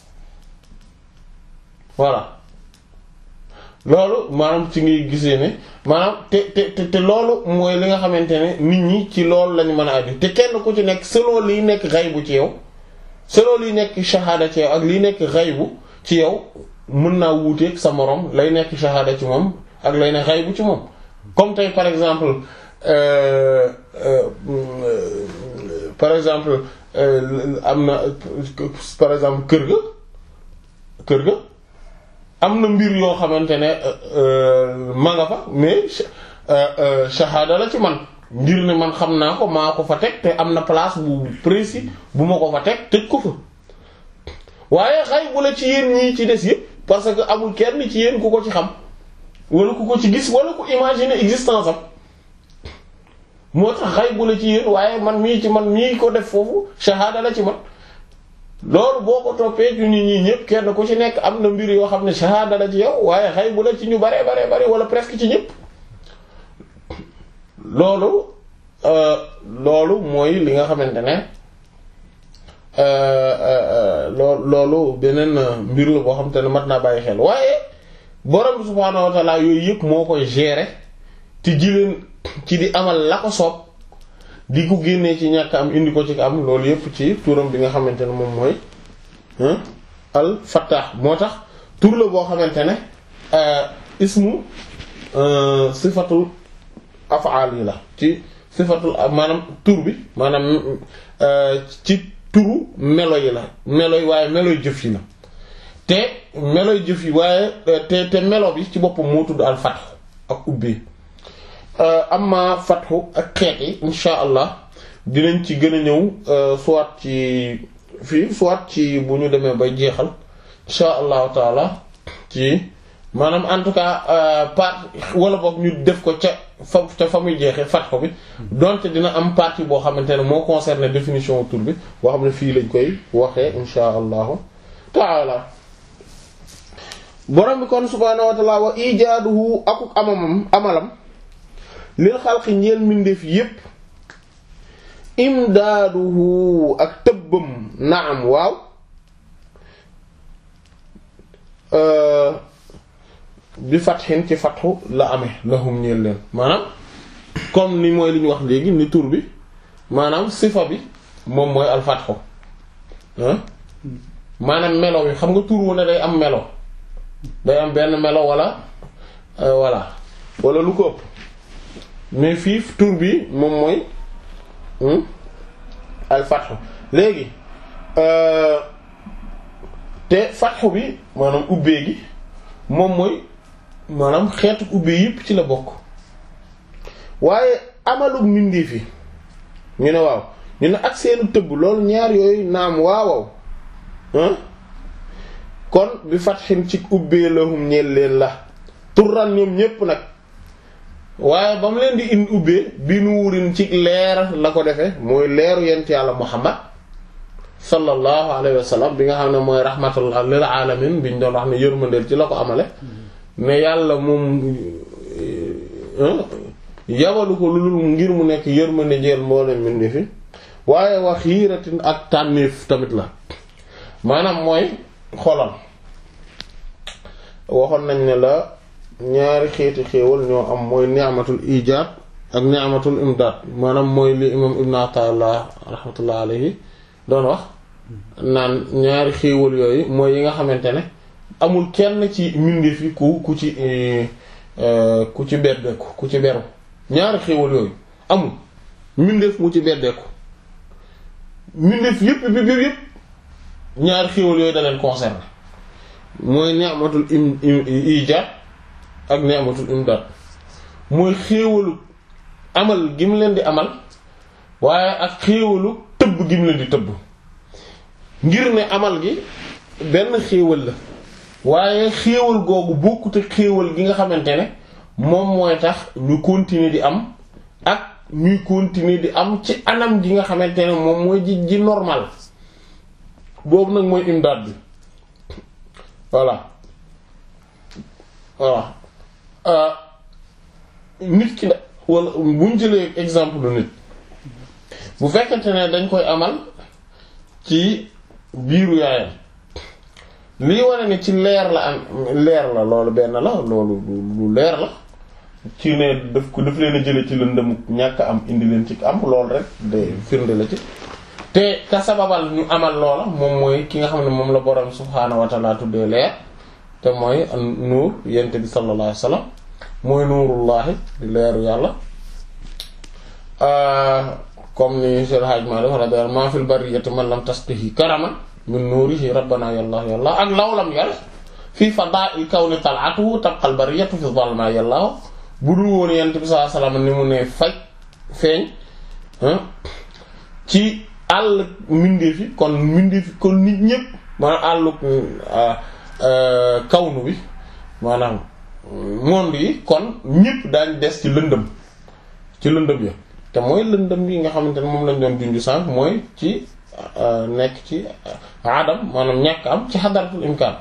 voilà loolu maanaam ci ngay gisee ne maanaam te te te loolu mooy li nga xamante ne nit ñi ci loolu lañu mën a aju te kenn ku ci nekk selon liy nekk xaybu ci yow selon liy nekk shahada ci yow ak liy nekk xaybu ci yow mën naa wuuteeg sa moroom lay nekk shahada ci moom ak lay nekk xaybu ci moom comme tey par exemple euh, euh, euh, par exemple am na par exemple kër ga kër ga am na mbir yoo xamante ne ma nga fa mais shahada la ci man ngir ne man xam naa ko maa ko fa teg te am na place bu précis bu ma ko fa teg tëj ko fa waaye xay bu la ci yéen ñii ci des yëpp parce que amul kenn ci yéen ku ko ci xam wala ku ko ci gis wala ku imaginer existence am moo tax xay bu la ci yéen waaye man mii ci man mii ko def foofu shahada la ci man loolu boo ko toppee ci nit ñi ñëpp kenn ku ci nekk am na mbir yoo xam ne shahada la ci yow waaye xay bu la ci ñu bare bare bare wala presque ci ñëpp loolu euh, loolu mooy li nga xamante ne euh, euh, loo loolu beneen mbir la boo xamante ne mat naa bàyyi xel waaye borom subhaanahu wa ta'ala yooyu yëpp moo koy gérer te jileen ci di amal la ko soob di ko génnee ci ñàkk am indi ko ci am loolu yëpp ci turam bi nga xamante ne moom mooy al fattah moo tax tur la boo xamante ne ismu sifatul af'al yi la ci sifatul maanaam tur bi maanaam ci turu melo yi la melo yi waaye melo yi jëf yi la te melo yi jëf yi waaye te te melo bi ci boppam moo tudd al fath ak ubbi amma fathu ak xeet yi insha allah dinañ ci gën a ñëw soit ci fii soit ci bu ñu demee bay jeexal insha allahu taala ci maanaam en tout cas part wala boog ñu def ko ca fa ca fa muy jeexee fathu bi donte dina am partie boo xamante ne moo concerne définition tur bi boo xam ne fii lañ koy waxee insha allahu taala borom bi kon subhaanahu wa taala wa ijaaduhu akuk amamam amalam lil xalqi ñeel mbindeef yépp imdaaduhu ak tëbbam naam waaw bi fatxin ci fatxu la amee lahum ñeel leen maanaam comme ni mooy li ñu wax léegi ni tur bi maanaam sifa bi moom mooy al fatxu maanaam melo yi xam nga tur wu ne day am melo day am benn melo wala voilà wala lu ko ëpp mais fii tur bi moom mooy al fatxu léegi te fatxu bi maanaam ubbee gi moom mooy maanaam xeetu ubbee yépp ci la bokk waaye amalug mindii fi ñu ne waaw ñu ne ak seenu tëbb loolu ñaar yooyu naam waawaw kon bi fatxin ci ubbee lahum ñeel leen la turran ñoom ñépp nag waaye ba mu leen di indi ubbee bi nuurin ci leer la ko defee mooy leeru yent yàlla Muhammad sallallahu alayhi wa sallam bi nga xam ne mooy rahmatul lil alamin bi ñu doon wax ne yërmandeel ci la ko amale mais yàlla moom yabalu ko lu ngir mu nekk yërmande njeel moo leen mindi fi waaye wax xiiratin ak tànniif tamit la maanaam mooy xolal waxoon nañ ne la ñaari xeeti xéewal ñoo am mooy ni'matul ijaad ak ni'matul imdaad maanaam mooy li imam ibn Ata'illah rahmatullah alayhi doon wax naan ñaari xéewal yooyu mooy yi nga xamante ne amul kenn ci mbindeef yi ku ku ci ku ci beddeeku ku ci beru ñaari xéewal yooyu amul mbindeef mu ci beddeeku mbindeef yépp yépp yépp ñaari xéewal yooyu da leen concerné mooy ni'matul im ijaad ak ni'matul imdaad mooy xéewalu amal gi mu leen di amal waaye ak xéewalu tëbb gi mu leen di tëbb ngir ne amal gi benn xéewal la waaye xéewal googu bokkut ak xéewal gi nga xamante ne moom mooy tax ñu continuer di am ak ñuy continuer di am ci anam gi nga xamante ne moom mooy ji ji normal boobu nag mooy imdaad bi voilà voilà nit ki da wala buñ jëlee exemple lu nit bu fekkente ne dañ koy amal ci biiru yaayam lii wane ne ci leer la am leer la loolu benn la loolu lu leer la ci ne daf ko daf leen a jële ci lëndëm ñàkk am indi leen ci am loolu rek de firnde la ci te ka sababal ñu amal loola moom mooy ki nga xam ne moom la borom subhaanahu wa ta'ala tuddee leer te mooy nuur yent bi sallallahu alayhi wasallam mooy nuurullahi di leeru yàlla comme ni Seydou Hadj Malick radiyallahu ma fil bariyati man lam tasqihi karaman min nuurihi rabbana yàlla yàlla ak lawlam yàlla fii fadaa'il kawni tal'atuhu tabqal bariyatu fi dhalma yàlla bu dul woon yent bi sallallahu alayhi wasallam ni mu ne faj feeñ ci àll mbindeef yi kon mbindeef yi kon nit ñépp maanaam àllu kawnu bi maanaam monde yi kon ñépp daañ des ci lëndëm ci lëndëm ya te mooy lëndëm yi nga xamante ne moom lañ doon junju sànq mooy ci nekk ci adam maanaam ñàkk am ci xadaratul imkaan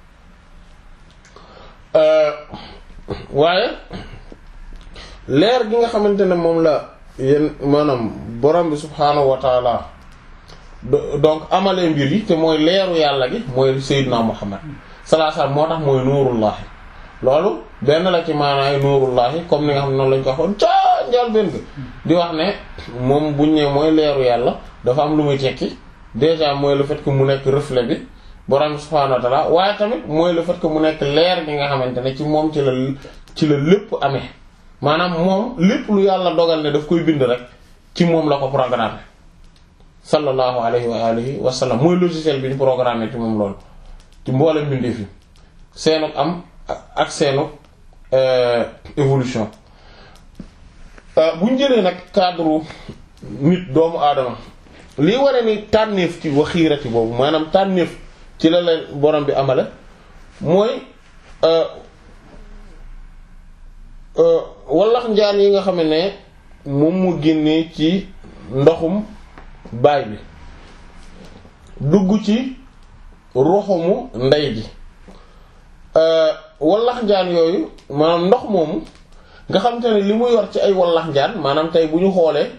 waaye leer gi nga xamante ne moom la yéen maanaam borom bi subhaanahu wa taala donc amalee mbir yi te mooy leeru yàlla gi mooy Seydina Muhammad sallallahu alayhi wasallam moo tax mooy nuurullahi loolu benn la ci maanaay nuurullahi comme ni nga xam ne noonu lañ ko waxoon ca njaal benn di wax ne moom buñ ne mooy leeru yàlla dafa am lu muy tekki déjà mooy le fait que mu nekk reflet bi borom subhaanahu wa ta'ala waaye tamit mooy le fait que mu nekk leer gi nga xamante ne ci moom ci la ci la lépp amee maanaam moom lépp lu yàlla dogal ne daf koy bind rek ci moom la ko programmé sallallahu alayhi wa alihi wa sallam mooy logiciel bi ñu programmé ci moom loolu ci mboolem bindee fi seenuk am ak seenuk évolution bu ñu jëlee nag cadre nit doomu aadama lii waree ni tànneef ci waxiirati boobu maanaam tànneef ci la leen borom bi amale mooy wallax njaan yi nga xam ne moom mu génnee ci ndoxum baay bi dugg ci roxumu ndey ji wallax njaan yooyu maanaam ndox moomu nga xam te ne li mu yor ci ay wallax njaan maanaam tey bu ñu xoolee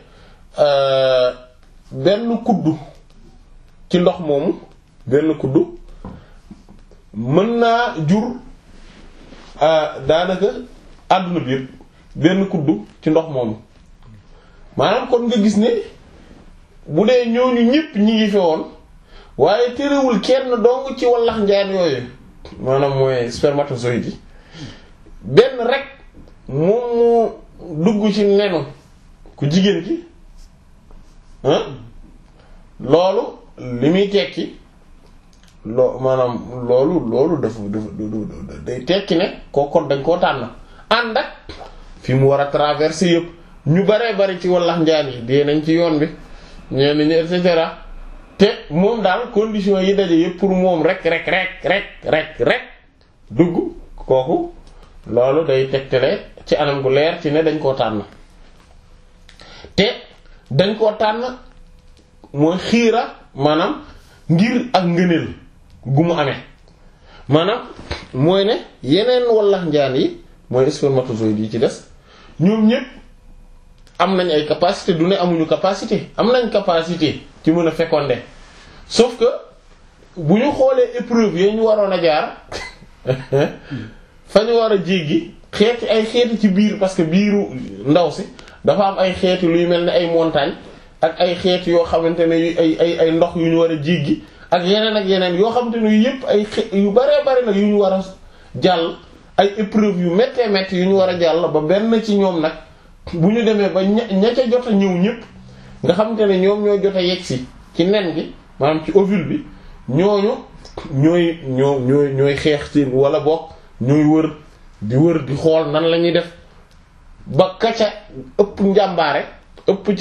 benn kuddu ci ndox moomu benn kuddu mën naa jur daanaka àdduna bi yëpp benn kuddu ci ndox moomu maanaam kon nga gis ne bu dee ñooñu ñëpp ñi ngi fi woon waaye terewul kenn dong ci wallax njaan yooyu maanaam mooy spermatozoïde yi benn rek moom mu dugg ci nenu ku jigéen ki ah loolu li muy tekki loo maanaam loolu loolu dafa dafa day tekki ne koo kon dañ koo tànn ànd ak fi mu war a traverser yëpp ñu baree bari ci wallax njaan yi dee nañ ci yoon bi ñenn ñi et cetera te moom daal condition yi daje yëpp pour moom rek rek rek rek rek rek dugg kooku loolu day tegtale ci anam gu leer ci ne dañ koo tànn te dañ koo tànn mooy xiira maanaam ngir ak ngëneel gu mu amee maanaam mooy ne yeneen wallax njaan yi mooy spermatozoïdes yi ci des ñoom ñépp am nañ ay capacité du ne amuñu capacité am nañ capacité ci mën a féconder sauf que bu ñu xoolee épreuve yi ñu waroon a jaar fa ñu war a jéggi xeeti ay xeeti ci biir parce que biiru ndaw si dafa am ay xeeti luy mel ne ay montagne ak ay xeeti yoo xamante ne ay ay ay ndox yu ñu war a jéggi ak yeneen ak yeneen yoo xamante ne yu yépp ay xe yu baree bari la yu ñu war a jàll ay épreuve yu méttee métti yu ñu war a jàll ba benn ci ñoom nag bu ñu demee ba ña ña ca jot a ñëw ñépp nga xamante ne ñoom ñoo jot a yegsi ci nen gi maanaam ci ovule bi ñooñu ñooy ñoo ñooy ñooy xeex ci wala bokk ñooy wër di wër di xool nan la ñuy def ba kaca ëpp njàmbaare ëpp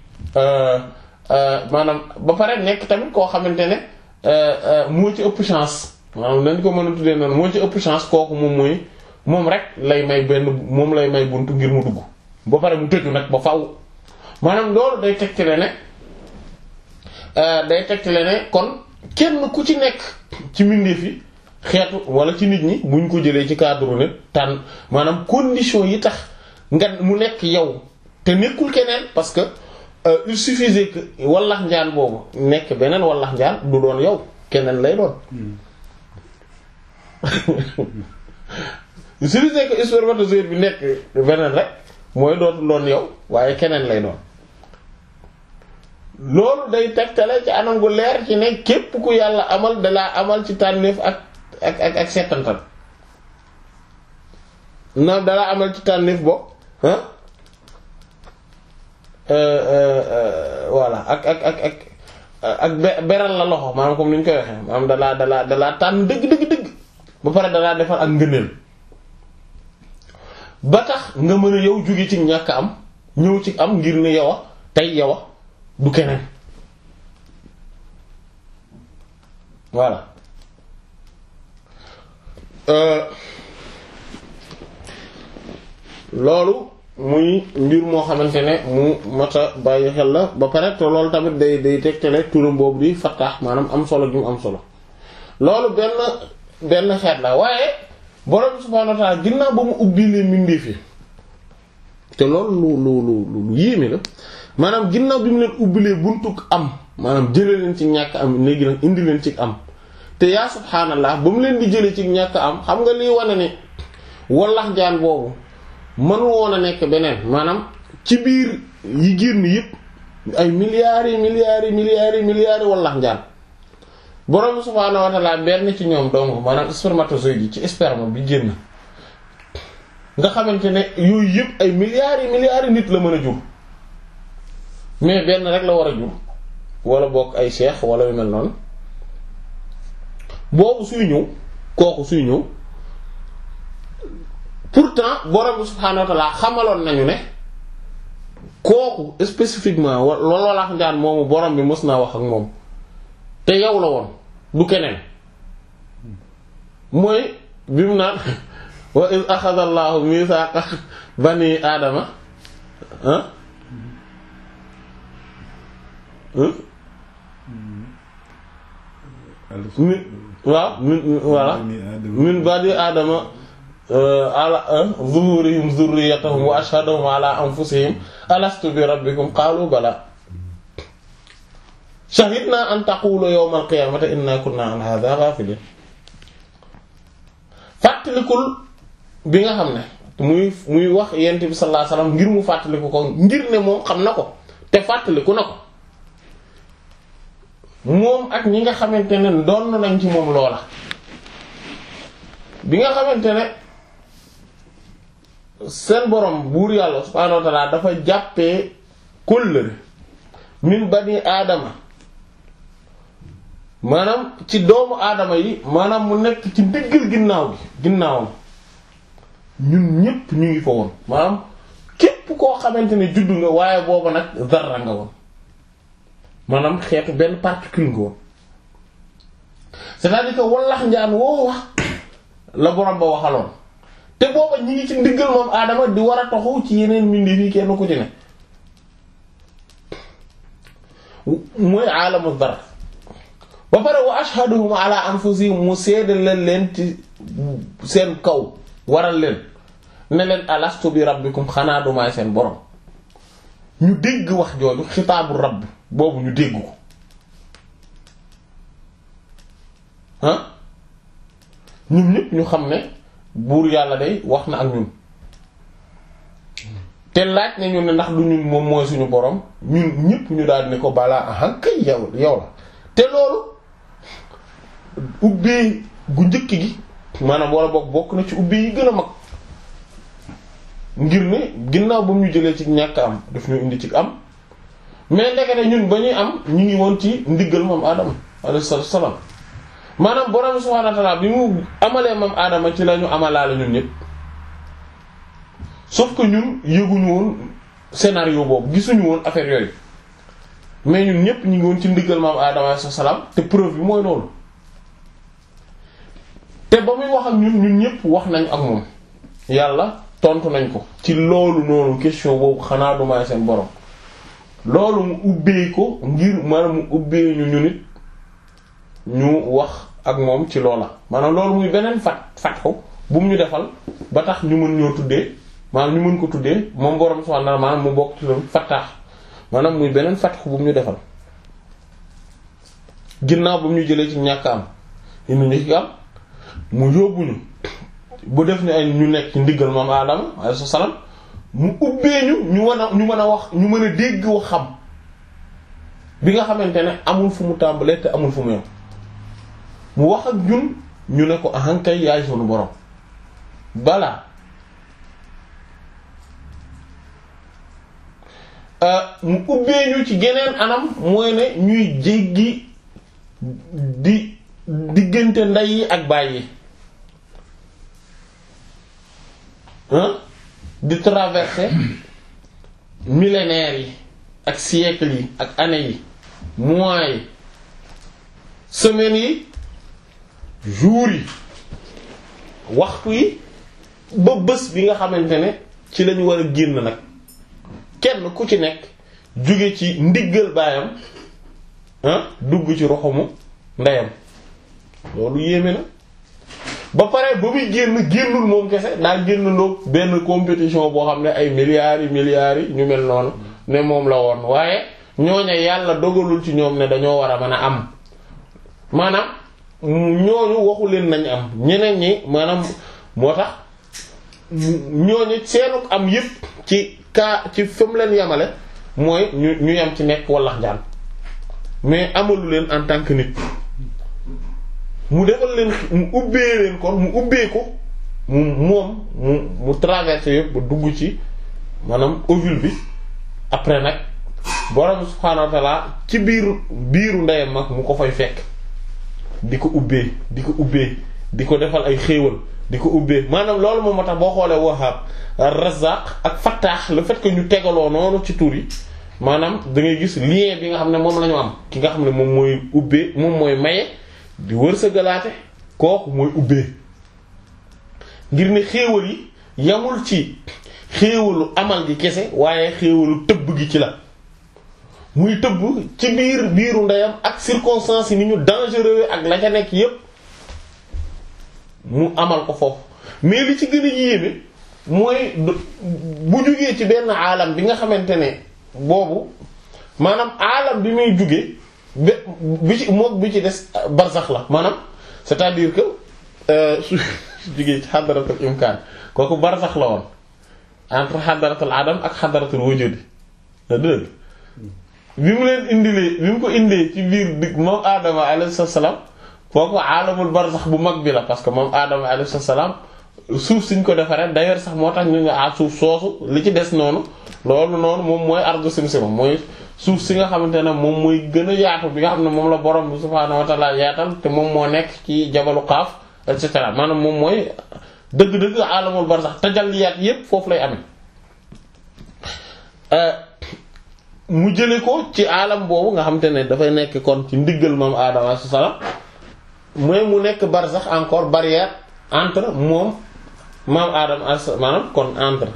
ca maanaam ba pare nekk tamit koo xamante ne moo ci ëpp chance maanaam nañ ko mën a tuddee noonu moo ci ëpp chance kooku moom mooy moom rek lay may benn moom lay may buntu ngir mu dugg ba pare mu tëju nag ba faw maanaam loolu day tegtale ne day tegtale ne kon kenn ku ci nekk ci mbindeef yi xeetu wala ci nit ñi buñ ko jëlee ci cadre ne tànn maanaam condition yi tax nga mu nekk yow te nekkul keneen parce que euh, il suffisait que wallax njaan boobu nekk beneen wallax njaan du doon yow keneen lay doon il suffisait que spermatozoïde bi nekk beneen rek mooy dootul doon yow waaye keneen lay doon loolu day tegtale ci anam gu leer ci ne képp ku yàlla amal dalaa amal ci tànneef ak ak ak ak settantal naam dalaa amal ci tànneef bo ah voilà ak ak ak ak ak beral la loxo maanaam comme ni ñu koy waxee maanaam dalaa dalaa dalaa tànn dëgg dëgg dëgg ba pare dalaa defal ak ngëneel ba tax nga mën a yow jóge ci ñàkk am ñëw ci am ngir ne yow a tey yow a du keneen voilà euh, loolu muy mbir moo xamante ne mu mata bàyyi xel la ba pare te loolu tamit day day tegtale turam boobu di fattaax maanaam am solo gi mu am solo loolu benn benn xeet la waaye borom subhaanahu wa ta'aala ginnaaw ba mu ubbi leen mbindeef yi te loolu lu lu lu lu yéeme la maanaam ginnaaw bi mu leen ubbilee buntuk am maanaam jëlee leen ci ñàkk am léegi nag indi leen ci am te yaa subhaanallah ba mu leen di jëlee ci ñàkk am xam nga liy wane ne wallax jaan boobu mënu woon a nekk beneen maanaam ci biir yi génn yépp ay milliards yi milliards yi milliards yi milliards yi wallax jaan borom subhaanahu wa ta'aala benn ci ñoom donc maanaam spermatozoïde yi ci sperme bi génn nga xamante ne yooyu yépp ay milliards yi milliards yi nit la mën a jur mais benn rek la war a jur wala bokk ay cheikh wala yu mel noonu boobu suy ñëw kooku suy ñëw pourtant borom subhaanahu wa ta'aala xamaloon nañu ne kooku spécifiquement wa looloo la njaan moomu borom bi mës naa wax ak moom te yow la woon du keneen mooy bi mu naan wa iz axada Allahu misaaqa bani aadama ah min waaw min voilà min bani aadama ala zuhurihim zurriyatahum wa ashhadahum ala anfusihim alastu bi rabbikum qaalu bala shahidna an taqulu yawmal qiyamati inna kunna an hadha ghafilin fàttalikul bi nga xam ne muy muy wax yent bi sallallahu alayhi wasallam ngir mu fàttaliku ko ngir ne moom xam na ko te fàttaliku na ko moom ak ñi nga xamante ne doon nañ ci moom loola bi nga xamante ne seen borom buur yàlla subhaanahu wa ta'ala dafa jàppee kóllëre min bani aadama maanaam ci doomu aadama yi maanaam mu nekk ci diggal ginnaaw gi ginnaawam ñun ñépp ñu ngi fa woon maanaam képp koo xamante ne juddu nga waaye booba nag zarra nga woon maanaam xeetu benn particule nga woon c'est-à-dire que wallax njaan woo wax la borom ba waxaloon te booba ñi ngi ci ndiggal moom aadama di war a toxu ci yeneen mbindeef yi kenn ku ci ne mooy aalamu dar ba pare wa ashhaduhum ala anfusihim mu seede leen leen ci seen kaw waral leen ne leen alastu bi rabbikum xanaa du maay seen borom ñu dégg wax jooju xitaabu rabb boobu ñu dégg ko ah ñun ñëpp ñu xam ne buur yàlla day wax na ak ñun te laaj ne ñun ne ndax du ñun moom mooy suñu borom ñun ñëpp ñu daal ne ko balaa ahan kay yow yow la te loolu ubbee gu njëkk gi maanaam wala bokk bokk na ci ubbee yi gën a mag ngir ne ginnaaw ba mu ñu jëlee ci ñàkk am daf ñu indi ci am mais ndekete ñun ba ñuy am ñu ngi woon ci ndiggal moom Adama alayhi salaam maanaam borom subhaanahu wa ta'aala bi mu amalee moom Adama ci la ñu amalaale ñun ñëpp sauf que ñun yëguñu woon scénario boobu gisuñu woon affaire yooyu mais ñun ñëpp ñu ngi woon ci ndiggal moom Adama alayhi salaam te preuve bi mooy loolu te ba muy wax ak ñun ñun ñëpp wax nañ ak moom yàlla tontu nañ ko ci loolu noonu question boobu xanaa du may seen borom loolu mu ubbee ko ngir maanaam mu ubbee ñu ñu nit ñu wax ak moom ci loola maanaam loolu muy beneen fat fat ko bu mu ñu defal ba tax ñu mën ñoo tuddee maanaam ñu mën ko tuddee moom borom subhaanahu wa ta'aala maanaam mu bokk ci loolu fattaax maanaam muy beneen fat ko bu mu ñu defal ginnaaw bu mu ñu jëlee ci ñàkk am indi ñu ci am mu yóbbuñu bu def ni ay ñu nekk ci ndiggal moom Adama alayhi salaam mu ubbee ñu ñu mën a ñu mën a wax ñu mën a dégg wax xam bi nga xamante ne amul fu mu tàmbalee te amul fu mu yem mu wax ak ñun ñu ne ko ahankay yaay sunu borom balaa mu ubbee ñu ci geneen anam mooy ne ñuy jéggi di diggante ndey yi ak baay yi di traverser millénaires yi ak siècles yi ak années yi mois yi semaines yi jours yi waxtu yi ba bés bi nga xamante ne ci lañu war a génn nag kenn ku ci nekk jóge ci ndiggal baayam dugg ci roxamu ndeyam loolu yéeme na ba pare ba muy génn génnul moom kese daa génn loo benn compétition boo xam ne ay milliards yi milliards yi ñu mel noonu ne moom la woon waaye ñooña yàlla dogalul ci ñoom ne dañoo war a mën a am maanaam ñooñu waxu leen nañ am ñeneen ñi maanaam moo tax ñooñu seenuk am yépp ci kaa ci fam leen yamale mooy ñu ñu yam ci nekk wallax njaan mais amalu leen en tant que nit mu defal leen mu ubbee leen kon mu ubbee ko mu moom mu mu traversé yëpp ba dugg ci maanaam ovule bi après nag borom subhaanahu wa ta'ala ci biiru biiru ndeyam mag mu ko fay fekk di ko ubbee di ko ubbee di ko defal ay xéewal di ko ubbee maanaam loolu moom moo tax boo xoolee Wahhab Razzaq ak Fattah le fait que ñu tegaloo noonu ci tur yi maanaam da ngay gis lien bi nga xam ne moom la ñu am ki nga xam ne moom mooy ubbee moom mooy maye di wërsëgalaate kooku mooy ubbee ngir ne xéewal yi yamul ci xéewalu amal gi kese waaye xéewalu tëbb gi ci la muy tëbb ci biir biiru ndeyam ak circonstances yi ni ñu dangereux ak la ca nekk yépp mu amal ko foofu mais li ci gën a yéeme mooy bu jugee ci benn aalam bi nga xamante ne boobu maanaam aalam bi muy jugee bi ci mook bi ci des barzax la maanaam c'est-à-dire que su jugee ci xadaratul imkaan kooku barzax la woon entre xadaratul adam ak xadaratul wujud la dëgg bi mu leen indilee bi mu ko indee ci biir digg moom Adama alayhi salaam kooku aalamul barzax bu mag bi la parce que moom Adama alayhi salaam suuf siñ ko defaree d'ailleurs sax moo tax ñu nga a suuf soosu li ci des noonu loolu noonu moom mooy ardu simsima mooy suuf si nga xamante ne moom mooy gën a yaatu bi nga xam ne moom la borom bi subhaanahu wa ta'ala yaatal te moom moo nekk ci jabalu Qaaf et cetera maanaam moom mooy dëgg-dëgg aalamul barzax tajalliyaat yépp foofu lay amee mu jële ko ci alam boobu nga xam te ne dafay nekk kon ci ndiggal moom Adama alayhi salaam mooy mu nekk barzax encore barrière entre moom maam Adama alayhi maanaam kon entre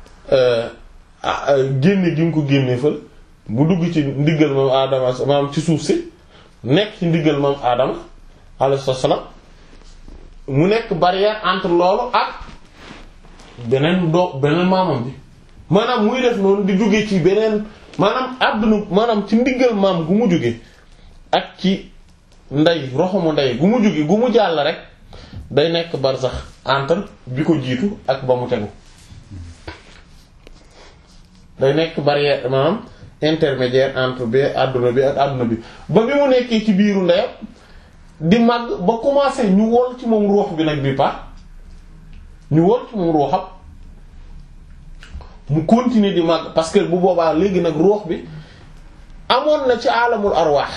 génne gi nga ko génne fël bu dugg ci ndiggal moom Adama maanaam ci suuf si nekk ci ndiggal moom Adama alayhi salaam mu nekk barrière entre loolu ak beneen doo beneen maamam bi maanaam muy def noonu di jóge ci beneen maanaam àdduna maanaam ci ndiggal maam gu mu jóge ak ci ndey roxumu ndey gu mu jóge gu mu jàll rek day nekk barzax entre bi ko jiitu ak ba mu tegu day nekk barrière maanaam intermédiaire entre bi àdduna bi ak àdduna bi ba bi mu nekkee ci biiru ndeyam di màgg ba commencé ñu wol ci moom ruux bi nag bi pa ñu wol ci moom ruuxam mu continuer di màgg parce que bu boobaa léegi nag ruux bi amoon na ci alamul arwaax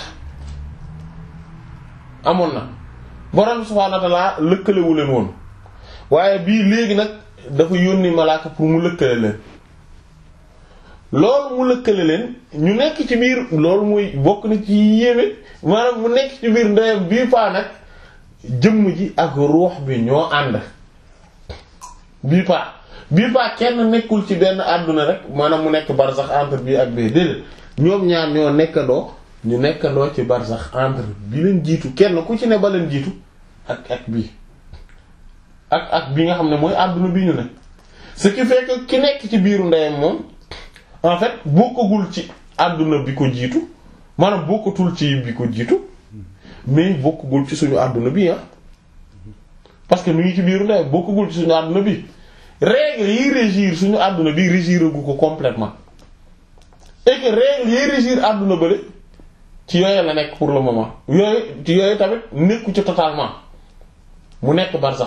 amoon na borom subhaanahu wa ta'aala lëkkalewu leen woon waaye bii léegi nag dafa yónni malaaka pour mu lëkkale leen loolu mu lëkkale leen ñu nekk ci biir loolu muy bokk na ci yéeme maanaam mu nekk ci biir ndeyam bii paa nag jëmm ji ak ruux bi ñoo ànd bii paa bii paa kenn nekkul ci benn àdduna rek maanaam mu nekk barzax entre bii ak bee déedéet ñoom ñaar ñoo nekkandoo ñu nekkandoo ci barzax entre bi leen jiitu kenn ku ci ne ba leen jiitu ak ak bii ak ak bi nga xam ne mooy àdduna bi ñu ne ce qui fait que ki nekk ci biiru ndeyam moom en fait bokkagul ci àdduna bi ko jiitu maanaam bokkatul ci bi ko jiitu mais bokkagul ci suñu àdduna bi ah parce que mu ngi ci biiru ndeyam bokkagul ci suñu àdduna bi règle yi régir suñu àdduna bi régiragu ko complètement et que règle yi régir àdduna bële ci yooyu la nekk pour le moment yooyu ci yooyu tamit nekku ci totalement mu nekk barsax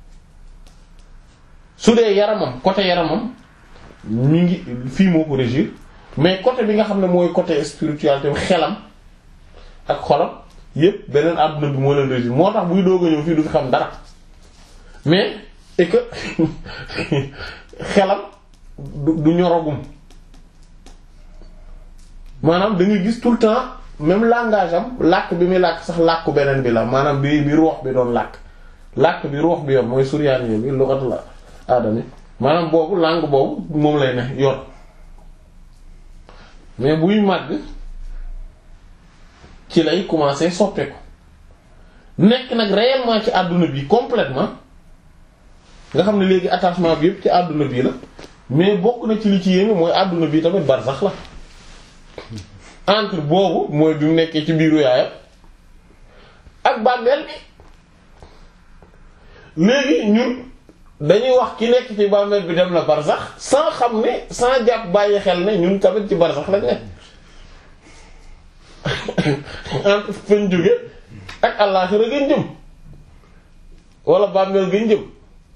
su dee yaramam côté yaramam mi ngi fii moo ko régir mais côté bi nga xam ne mooy côté spiritualité xelam ak xolam yépp beneen àdduna bi moo leen régir moo tax buy doog a ñëw fii du fi xam dara mais et que xelam du du ñorogum maanaam da ngay gis tout le temps même langage am làkk bi muy làkk sax làkku beneen bi la maanaam bi bi ruux bi doon làkk làkk bi ruux bi yoon mooy suryaani bi lughatu la aadami maanaam boobu langue boobu moom lay ne yor mais buy màgg ci lay commencer soppeeku nekk nag réellement ci àdduna bi complètement nga xam ne léegi attachement bi yëpp ci àdduna bii la mais bokk na ci li ci yéeme mooy àdduna bi tamit barsax la entre boobu mooy bi mu nekkee ci biiru yaayam ak bàmmeel bi léegi ñun dañuy wax ki nekk ci bàmmeel bi dem na barsax sans xam ne sans jàpp bàyyi xel ne ñun tamit ci barsax lañ ne entre fañ jóge ak àllaaxira gën jëm wala bàmmeel gën jëm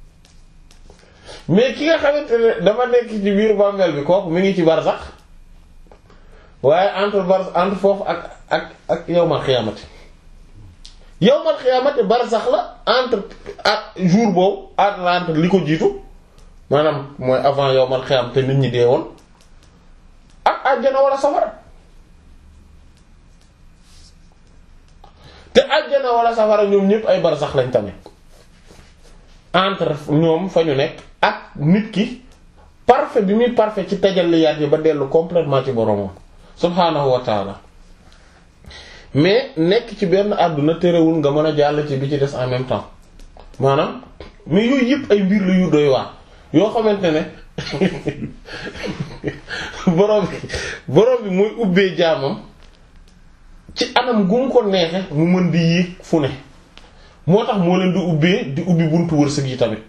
mais ki nga xamante ne dafa nekk ci biir bàmmeel bi kooku mi ngi ci barsax waaye entre bar entre foofu ak ak ak yawmal xiyaamati yawmal xiyaamati barsax la entre ak jour boobu ak entre li ko jiitu maanaam mooy avant yawmal xiyaam te nit ñi dee woon ak àjjana wala safara te àjjana wala safara ñoom ñëpp ay barsax lañ tamit entre ñoom fa ñu nekk ak nit ki parfait bi muy parfait ci tajalliyaat yi ba dellu complètement ci boromam subhaanahu wa taala mais nekk ci benn àdduna terewul nga mën a jàll ci bi ci des en même temps maanaam mais yooyu yëpp ay mbir la yu doy waar yoo xamante ne borom bi borom bi mooy ubbee jaamam ci anam gu mu ko neexe mu mën di yéeg fu ne moo tax moo leen di ubbee di ubbi buntu wërsëg yi tamit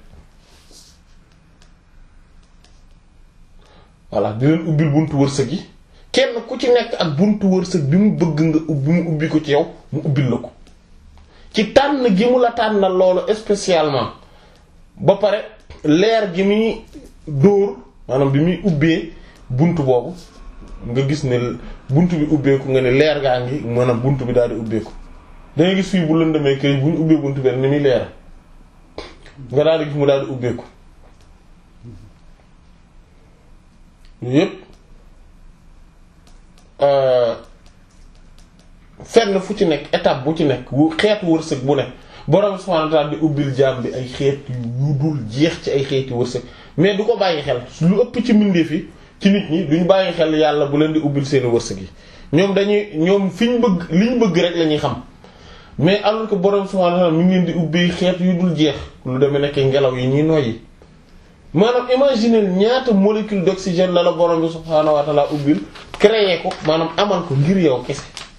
voilà di leen ubbil buntu wërsëg yi kenn ku ci nekk ak buntu wërsëg bi mu bëgg nga ubbi mu ubbi ko ci yow mu ubbil la ko ci tànn gi mu la tànnal loolu spécialement ba pare leer gi muy dóor maanaam bi muy ubbee buntu boobu nga gis ne buntu bi ubbeeku nga ne leer gaa ngi maanaam buntu bi daal di ubbeeku da ngay gis fii bu lëndamee kay bu ñu ubbee buntu bi ni muy leer nga daal di gis mu daal di ubbeeku yépp fenn fu ci nekk étape bu ci nekk wu xeetu wërsëg bu nekk borom subhaanahu wa ta'aala di ubbil jaam bi ay xeet yu dul jeex ci ay xeeti wërsëg mais du ko bàyyi xel lu ëpp ci mbindeef yi ci nit ñi duñ bàyyi xel yàlla bu leen di ubbil seeni wërsëg yi ñoom dañuy ñoom fi ñu bëgg li ñu bëgg rek la ñuy xam mais alors que borom subhaanahu wa ta'aala mi ngi leen di ubbi xeet yu dul jeex lu demee nekk ngelaw yi ñuy noyyi maanaam imaginer ñaata molécule d'oxygène la la borom bi subhaanahu wa ta'aala ubbil créer ko maanaam amal ko ngir yow kese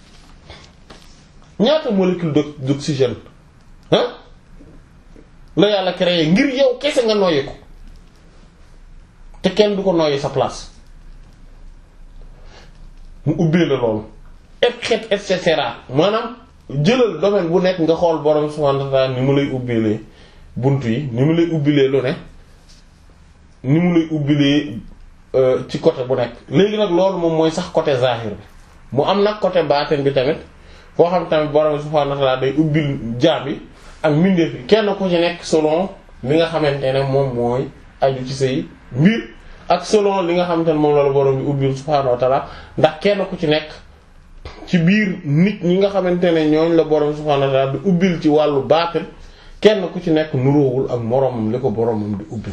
ñaata molécule d'oxygène ah la yàlla créer ngir yow kese nga noyyi ko te kenn du ko noyyi sa place mu ubbee la loolu et xeet et cetera maanaam jëlal domaine bu nekk nga xool borom subhaanahu wa ta'aala ni mu lay ubbilee buntu yi ni mu lay ubbilee lu ne ni mu lay ubbilee ci côté bu nekk léegi nag loolu moom mooy sax côté zahir bi mu am nag côté baatin bi tamit foo xam tamit borom subhaanahu wa ta'aala day ubbil jaam yi ak mbindeef yi kenn ku ci nekk selon li nga xamante ne moom mooy aju ci say mbir ak selon li nga xamante ne moom la la borom bi ubbil subhaanahu wa ta'aala ndax kenn ku ci nekk ci biir nit ñi nga xamante ne ñooñ la borom subhaanahu wa ta'aala di ubbil ci wàllu baatin kenn ku ci nekk nuroowul ak moroomam li ko boromam di ubbil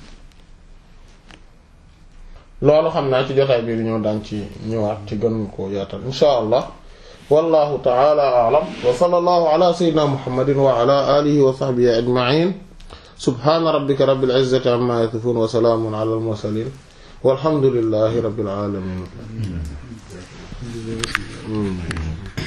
loolu xam naa ci jotaay bi di ñëw daan ci ñëwaat ci gën ko yaatal insha allah wallahu ta'ala a'lam wa sallallahu ala sayyidina muhammadin wa ala alihi wa sahbihi ajma'in subhana rabbika rabbil izzati amma yasifun wa salamun ala al mursalin walhamdulillahi rabbil alamin